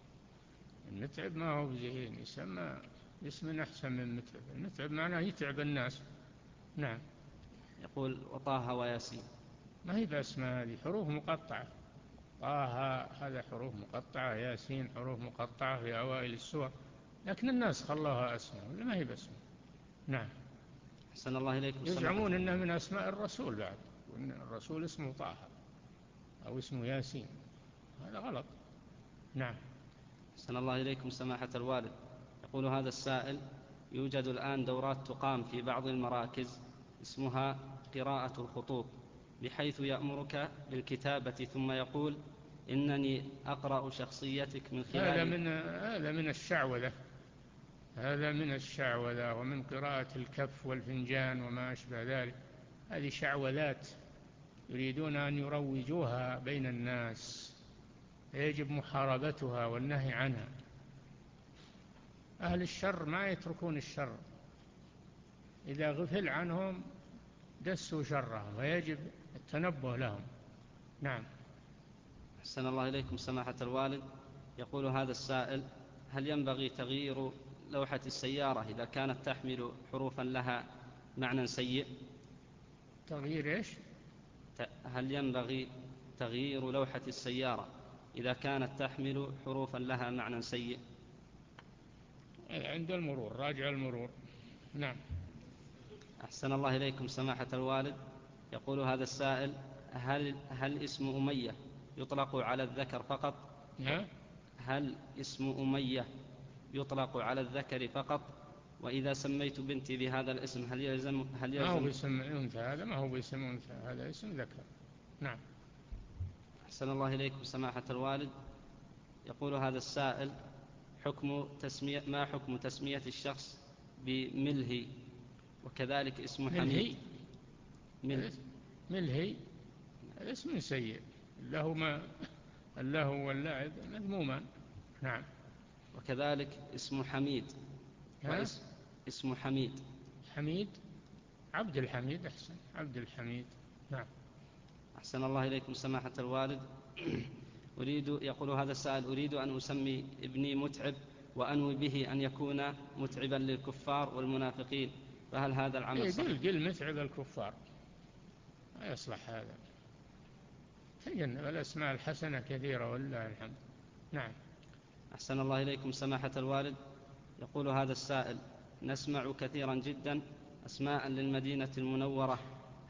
[SPEAKER 2] المتعب ما هو بزي، يسمى اسم أحسن من متعب، المتعب معناه يتعب الناس. نعم.
[SPEAKER 3] يقول: وطه وياسين
[SPEAKER 2] ما هي بأسماء، هذه حروف مقطعة، طه هذا حروف مقطعة، ياسين حروف مقطعة في أوائل السور، لكن الناس خلوها أسماء ولا ما هي بأسماء. نعم.
[SPEAKER 3] أحسن الله إليكم.
[SPEAKER 2] يزعمون أنها من أسماء الرسول بعد، وأن الرسول اسمه طه أو اسمه ياسين، هذا غلط. نعم.
[SPEAKER 3] أحسن الله إليكم سماحة الوالد. يقول هذا السائل: يوجد الآن دورات تقام في بعض المراكز اسمها قراءة الخطوط، بحيث يأمرك بالكتابة ثم يقول: إنني أقرأ شخصيتك من خلال.
[SPEAKER 2] هذا من هذا من الشعوذة، هذا من الشعوذة ومن قراءة الكف والفنجان وما أشبه ذلك، هذه شعوذات يريدون أن يروجوها بين الناس، يجب محاربتها والنهي عنها. أهل الشر ما يتركون الشر، إذا غفل عنهم دسوا شرهم، ويجب التنبه لهم. نعم.
[SPEAKER 3] أحسن الله إليكم سماحة الوالد. يقول هذا السائل: هل ينبغي تغيير لوحة السيارة إذا كانت تحمل حروفا لها معنى سيء؟
[SPEAKER 2] تغيير إيش؟
[SPEAKER 3] هل ينبغي تغيير لوحة السيارة إذا كانت تحمل حروفا لها معنى سيء؟
[SPEAKER 2] عند المرور، راجع المرور. نعم.
[SPEAKER 3] أحسن الله إليكم سماحة الوالد. يقول هذا السائل: هل, هل اسم أمية يطلق على الذكر فقط؟
[SPEAKER 2] ها؟
[SPEAKER 3] هل اسم أمية يطلق على الذكر فقط؟ وإذا سميت بنتي بهذا الاسم هل يلزم هل يلزم
[SPEAKER 2] ما هو باسم أنثى، هذا ما هو باسم أنثى، هذا اسم ذكر. نعم.
[SPEAKER 3] أحسن الله إليكم سماحة الوالد. يقول هذا السائل: حكم تسمية ما حكم تسمية الشخص بملهي وكذلك اسم حميد؟
[SPEAKER 2] ملهي ملهي هذا اسم سيء، اللهو ما اللهو واللعب مذمومان. نعم.
[SPEAKER 3] وكذلك اسم حميد. واسم اسم حميد
[SPEAKER 2] حميد عبد الحميد أحسن، عبد الحميد. نعم.
[SPEAKER 3] أحسن الله إليكم سماحة الوالد. أريد يقول هذا السائل: أريد أن أسمي ابني متعب وأنوي به أن يكون متعبا للكفار والمنافقين، فهل هذا العمل صحيح؟
[SPEAKER 2] قل قل متعب الكفار، ما يصلح هذا، تجنب الأسماء الحسنة كثيرة ولله الحمد. نعم.
[SPEAKER 3] أحسن الله إليكم سماحة الوالد. يقول هذا السائل: نسمع كثيرا جدا أسماء للمدينة المنورة،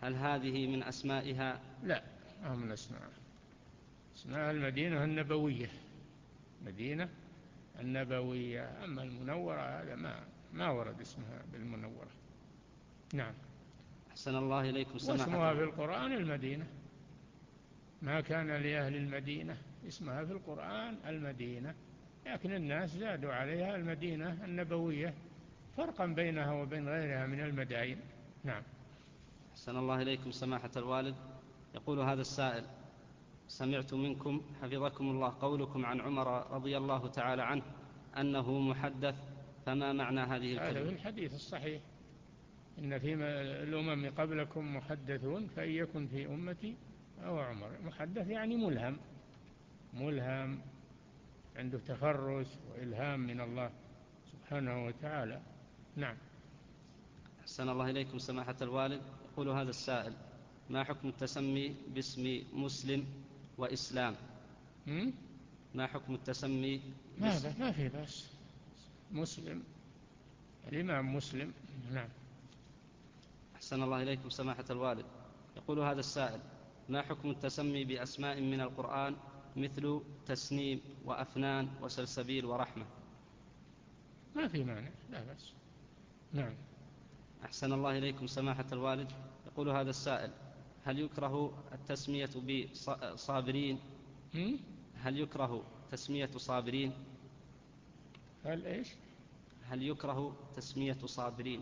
[SPEAKER 3] هل هذه من أسمائها؟
[SPEAKER 2] لا، ما من أسمائها. اسمها المدينة النبوية، مدينة النبوية. أما المنورة هذا ما ما ورد اسمها بالمنورة. نعم.
[SPEAKER 3] أحسن الله إليكم سماحة.
[SPEAKER 2] واسمها في القرآن المدينة، ما كان لأهل المدينة اسمها في القرآن المدينة، لكن الناس زادوا عليها المدينة النبوية فرقا بينها وبين غيرها من المدائن. نعم.
[SPEAKER 3] أحسن الله إليكم سماحة الوالد. يقول هذا السائل: سمعت منكم حفظكم الله قولكم عن عمر رضي الله تعالى عنه أنه محدث، فما معنى هذه الكلمة؟
[SPEAKER 2] هذا في الحديث الصحيح: إن في الأمم قبلكم محدثون فإن يكن في أمتي أو عمر. محدث يعني ملهم، ملهم عنده تفرس وإلهام من الله سبحانه وتعالى. نعم.
[SPEAKER 3] أحسن الله إليكم سماحة الوالد. يقول هذا السائل: ما حكم التسمي باسم مسلم وإسلام؟
[SPEAKER 2] م?
[SPEAKER 3] ما حكم التسمي
[SPEAKER 2] باسم؟ ما في بأس، مسلم، الإمام مسلم. نعم.
[SPEAKER 3] أحسن الله إليكم سماحة الوالد. يقول هذا السائل: ما حكم التسمي بأسماء من القرآن مثل تسنيم وأفنان وسلسبيل ورحمة؟
[SPEAKER 2] ما في مانع، لا بأس. نعم.
[SPEAKER 3] أحسن الله إليكم سماحة الوالد. يقول هذا السائل: هل يكره التسمية بصابرين؟ هل يكره تسمية صابرين؟
[SPEAKER 2] هل إيش؟
[SPEAKER 3] هل يكره تسمية صابرين؟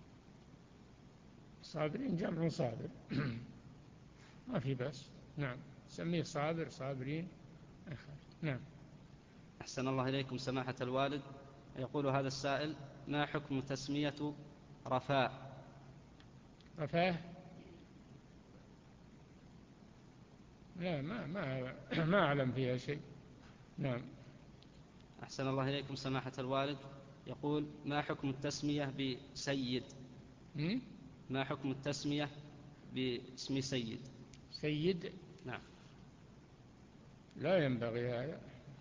[SPEAKER 2] صابرين جمع صابر. ما في بأس. نعم، سميه صابر، صابرين. نعم.
[SPEAKER 3] أحسن الله إليكم سماحة الوالد. يقول هذا السائل: ما حكم تسمية رفاء؟
[SPEAKER 2] رفاه؟ لا، ما ما ما أعلم فيها شيء. نعم.
[SPEAKER 3] أحسن الله إليكم سماحة الوالد. يقول: ما حكم التسمية بسيد؟
[SPEAKER 2] م?
[SPEAKER 3] ما حكم التسمية باسم سيد؟
[SPEAKER 2] سيد؟
[SPEAKER 3] نعم.
[SPEAKER 2] لا ينبغي هذا،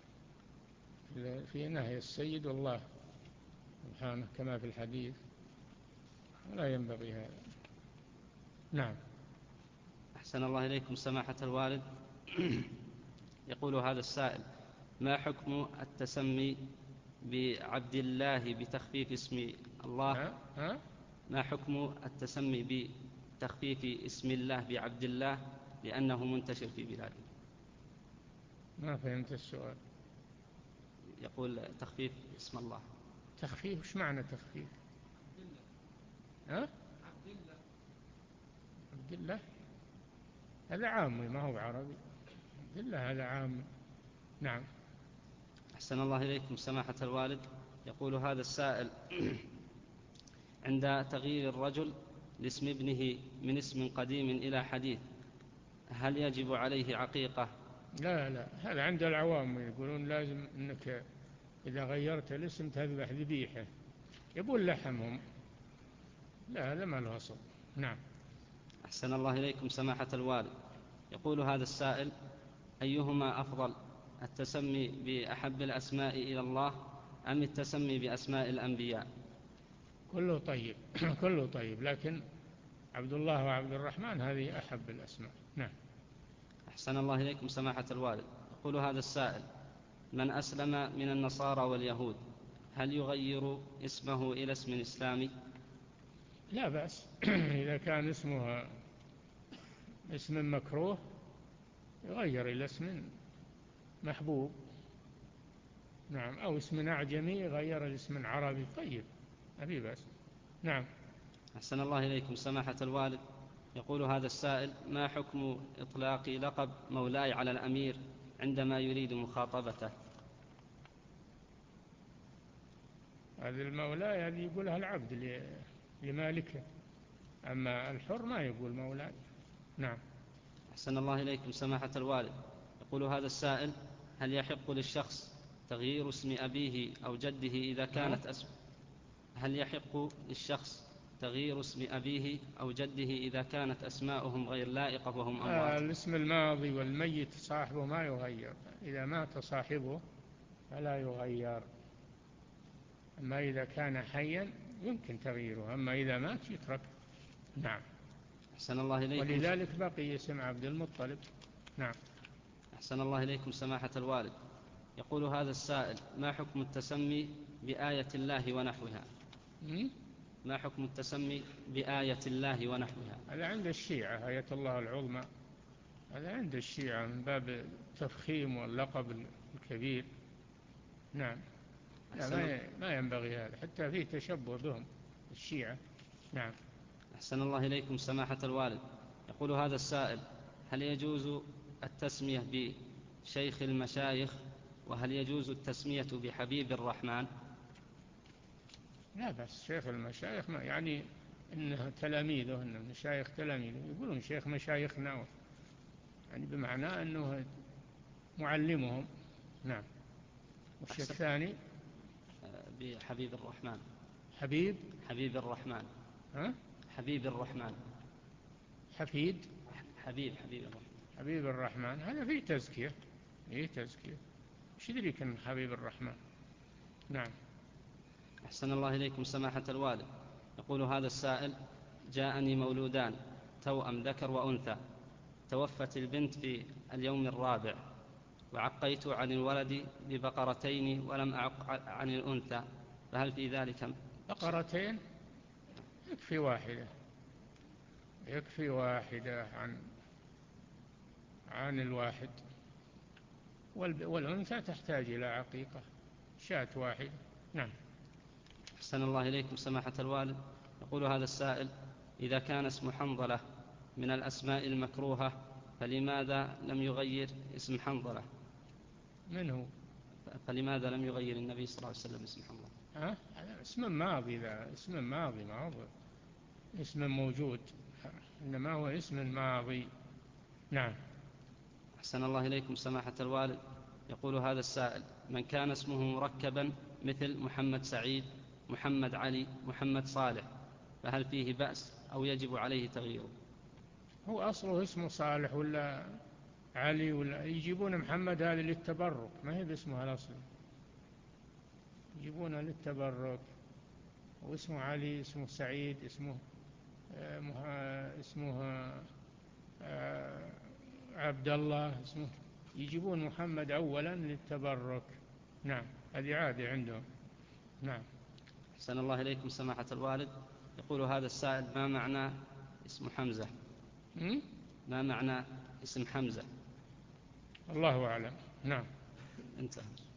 [SPEAKER 2] في نهي السيد والله سبحانه كما في الحديث، لا ينبغي هذا. نعم.
[SPEAKER 3] أحسن الله إليكم سماحة الوالد. يقول هذا السائل: ما حكم التسمي بعبد الله بتخفيف اسم الله؟
[SPEAKER 2] ها؟ ها؟
[SPEAKER 3] ما حكم التسمي بتخفيف اسم الله بعبد الله لأنه منتشر في بلادنا؟
[SPEAKER 2] ما فهمت السؤال.
[SPEAKER 3] يقول تخفيف اسم الله.
[SPEAKER 2] تخفيف؟ وش معنى تخفيف؟ ها؟
[SPEAKER 4] عبد الله.
[SPEAKER 2] عبد الله هذا عامي، ما هو عربي. عبد الله هذا عامي. نعم.
[SPEAKER 3] أحسن الله إليكم سماحة الوالد. يقول هذا السائل: عند تغيير الرجل لاسم ابنه من اسم قديم إلى حديث هل يجب عليه عقيقة؟
[SPEAKER 2] لا لا، هذا عند العوام يقولون لازم أنك إذا غيرت الاسم تذبح ذبيحة، يبون لحمهم. لا، هذا ما له أصل. نعم.
[SPEAKER 3] أحسن الله إليكم سماحة الوالد. يقول هذا السائل: أيهما أفضل، التسمي بأحب الأسماء إلى الله أم التسمي بأسماء الأنبياء؟
[SPEAKER 2] كله طيب. كله طيب، لكن عبد الله وعبد الرحمن هذه أحب الأسماء. نعم.
[SPEAKER 3] أحسن الله إليكم سماحة الوالد. يقول هذا السائل: من أسلم من النصارى واليهود هل يغير اسمه إلى اسم إسلامي؟
[SPEAKER 2] لا بأس. إذا كان اسمه اسم مكروه يغير إلى اسم محبوب. نعم. أو اسم أعجمي غير الاسم عربي. طيب، ما في بأس. نعم.
[SPEAKER 3] أحسن الله إليكم سماحة الوالد. يقول هذا السائل: ما حكم إطلاق لقب مولاي على الأمير عندما يريد مخاطبته؟
[SPEAKER 2] هذه المولاي هذه يقولها العبد لمالكه، أما الحر ما يقول مولاي. نعم.
[SPEAKER 3] أحسن الله إليكم سماحة الوالد. يقول هذا السائل: هل يحق للشخص تغيير اسم أبيه أو جده إذا كانت أسم هل يحق للشخص تغيير اسم أبيه أو جده إذا كانت أسماؤهم غير لائقة وهم أموات؟
[SPEAKER 2] آه الاسم الماضي والميت صاحبه ما يغير، إذا مات صاحبه فلا يغير، أما إذا كان حيا يمكن تغييره، أما إذا مات يترك. نعم.
[SPEAKER 3] أحسن الله إليكم.
[SPEAKER 2] ولذلك بقي اسم عبد المطلب. نعم.
[SPEAKER 3] أحسن الله إليكم سماحة الوالد. يقول هذا السائل: ما حكم التسمي بآية الله ونحوها؟ ما حكم التسمي بآية الله ونحوها؟
[SPEAKER 2] هذا عند الشيعة، آية الله العظمى، هذا عند الشيعة من باب التفخيم واللقب الكبير. نعم. لا، ما ما ينبغي هذا، حتى فيه تشبه بهم الشيعة. نعم.
[SPEAKER 3] أحسن الله إليكم سماحة الوالد. يقول هذا السائل: هل يجوز التسمية بشيخ المشايخ، وهل يجوز التسمية بحبيب الرحمن؟
[SPEAKER 2] لا بس شيخ المشايخ ما يعني إنه تلاميذه، إن المشايخ تلاميذه، يقولون شيخ مشايخنا، يعني بمعنى أنه معلمهم. نعم. والشيخ الثاني
[SPEAKER 3] بحبيب الرحمن.
[SPEAKER 2] حبيب
[SPEAKER 3] حبيب الرحمن.
[SPEAKER 2] ها؟
[SPEAKER 3] حبيب الرحمن.
[SPEAKER 2] حفيد.
[SPEAKER 3] حبيب حبيب الرحمن.
[SPEAKER 2] حبيب الرحمن هذا فيه تزكية، فيه تزكية. ايش يدريك من حبيب الرحمن؟ نعم.
[SPEAKER 3] أحسن الله إليكم سماحة الوالد. يقول هذا السائل: جاءني مولودان توأم ذكر وأنثى، توفت البنت في اليوم الرابع، وعقيت عن الولد ببقرتين ولم أعق عن الأنثى، فهل في ذلك؟
[SPEAKER 2] بقرتين يكفي واحدة، يكفي واحدة عن عن الواحد، والأنثى تحتاج إلى عقيقة، شاة واحدة. نعم.
[SPEAKER 3] أحسن الله إليكم سماحة الوالد. يقول هذا السائل: إذا كان اسم حنظلة من الأسماء المكروهة، فلماذا لم يغير اسم حنظلة؟
[SPEAKER 2] من هو؟
[SPEAKER 3] فلماذا لم يغير النبي صلى الله عليه وسلم اسم حنظلة؟
[SPEAKER 2] ها؟ هذا اسم ماضي، ذا اسم ماضي، ما هو اسم موجود، إنما هو اسم ماضي. نعم.
[SPEAKER 3] أحسن الله إليكم سماحة الوالد. يقول هذا السائل: من كان اسمه مركبا مثل محمد سعيد، محمد علي، محمد صالح، فهل فيه بأس أو يجب عليه تغييره؟
[SPEAKER 2] هو أصله اسمه صالح ولا علي، ولا يجيبون محمد هذا للتبرك، ما هي باسمها الأصلي، يجيبونها للتبرك. واسمه علي، اسمه سعيد، اسمه آه اسمه آه عبد الله، اسمه، يجيبون محمد أولا للتبرك. نعم، هذه عادة عندهم. نعم.
[SPEAKER 3] أحسن الله إليكم سماحة الوالد. يقول هذا السائل: ما معنى اسم حمزة؟
[SPEAKER 2] م?
[SPEAKER 3] ما معنى اسم حمزة؟
[SPEAKER 2] الله أعلم. نعم.
[SPEAKER 3] انتهى.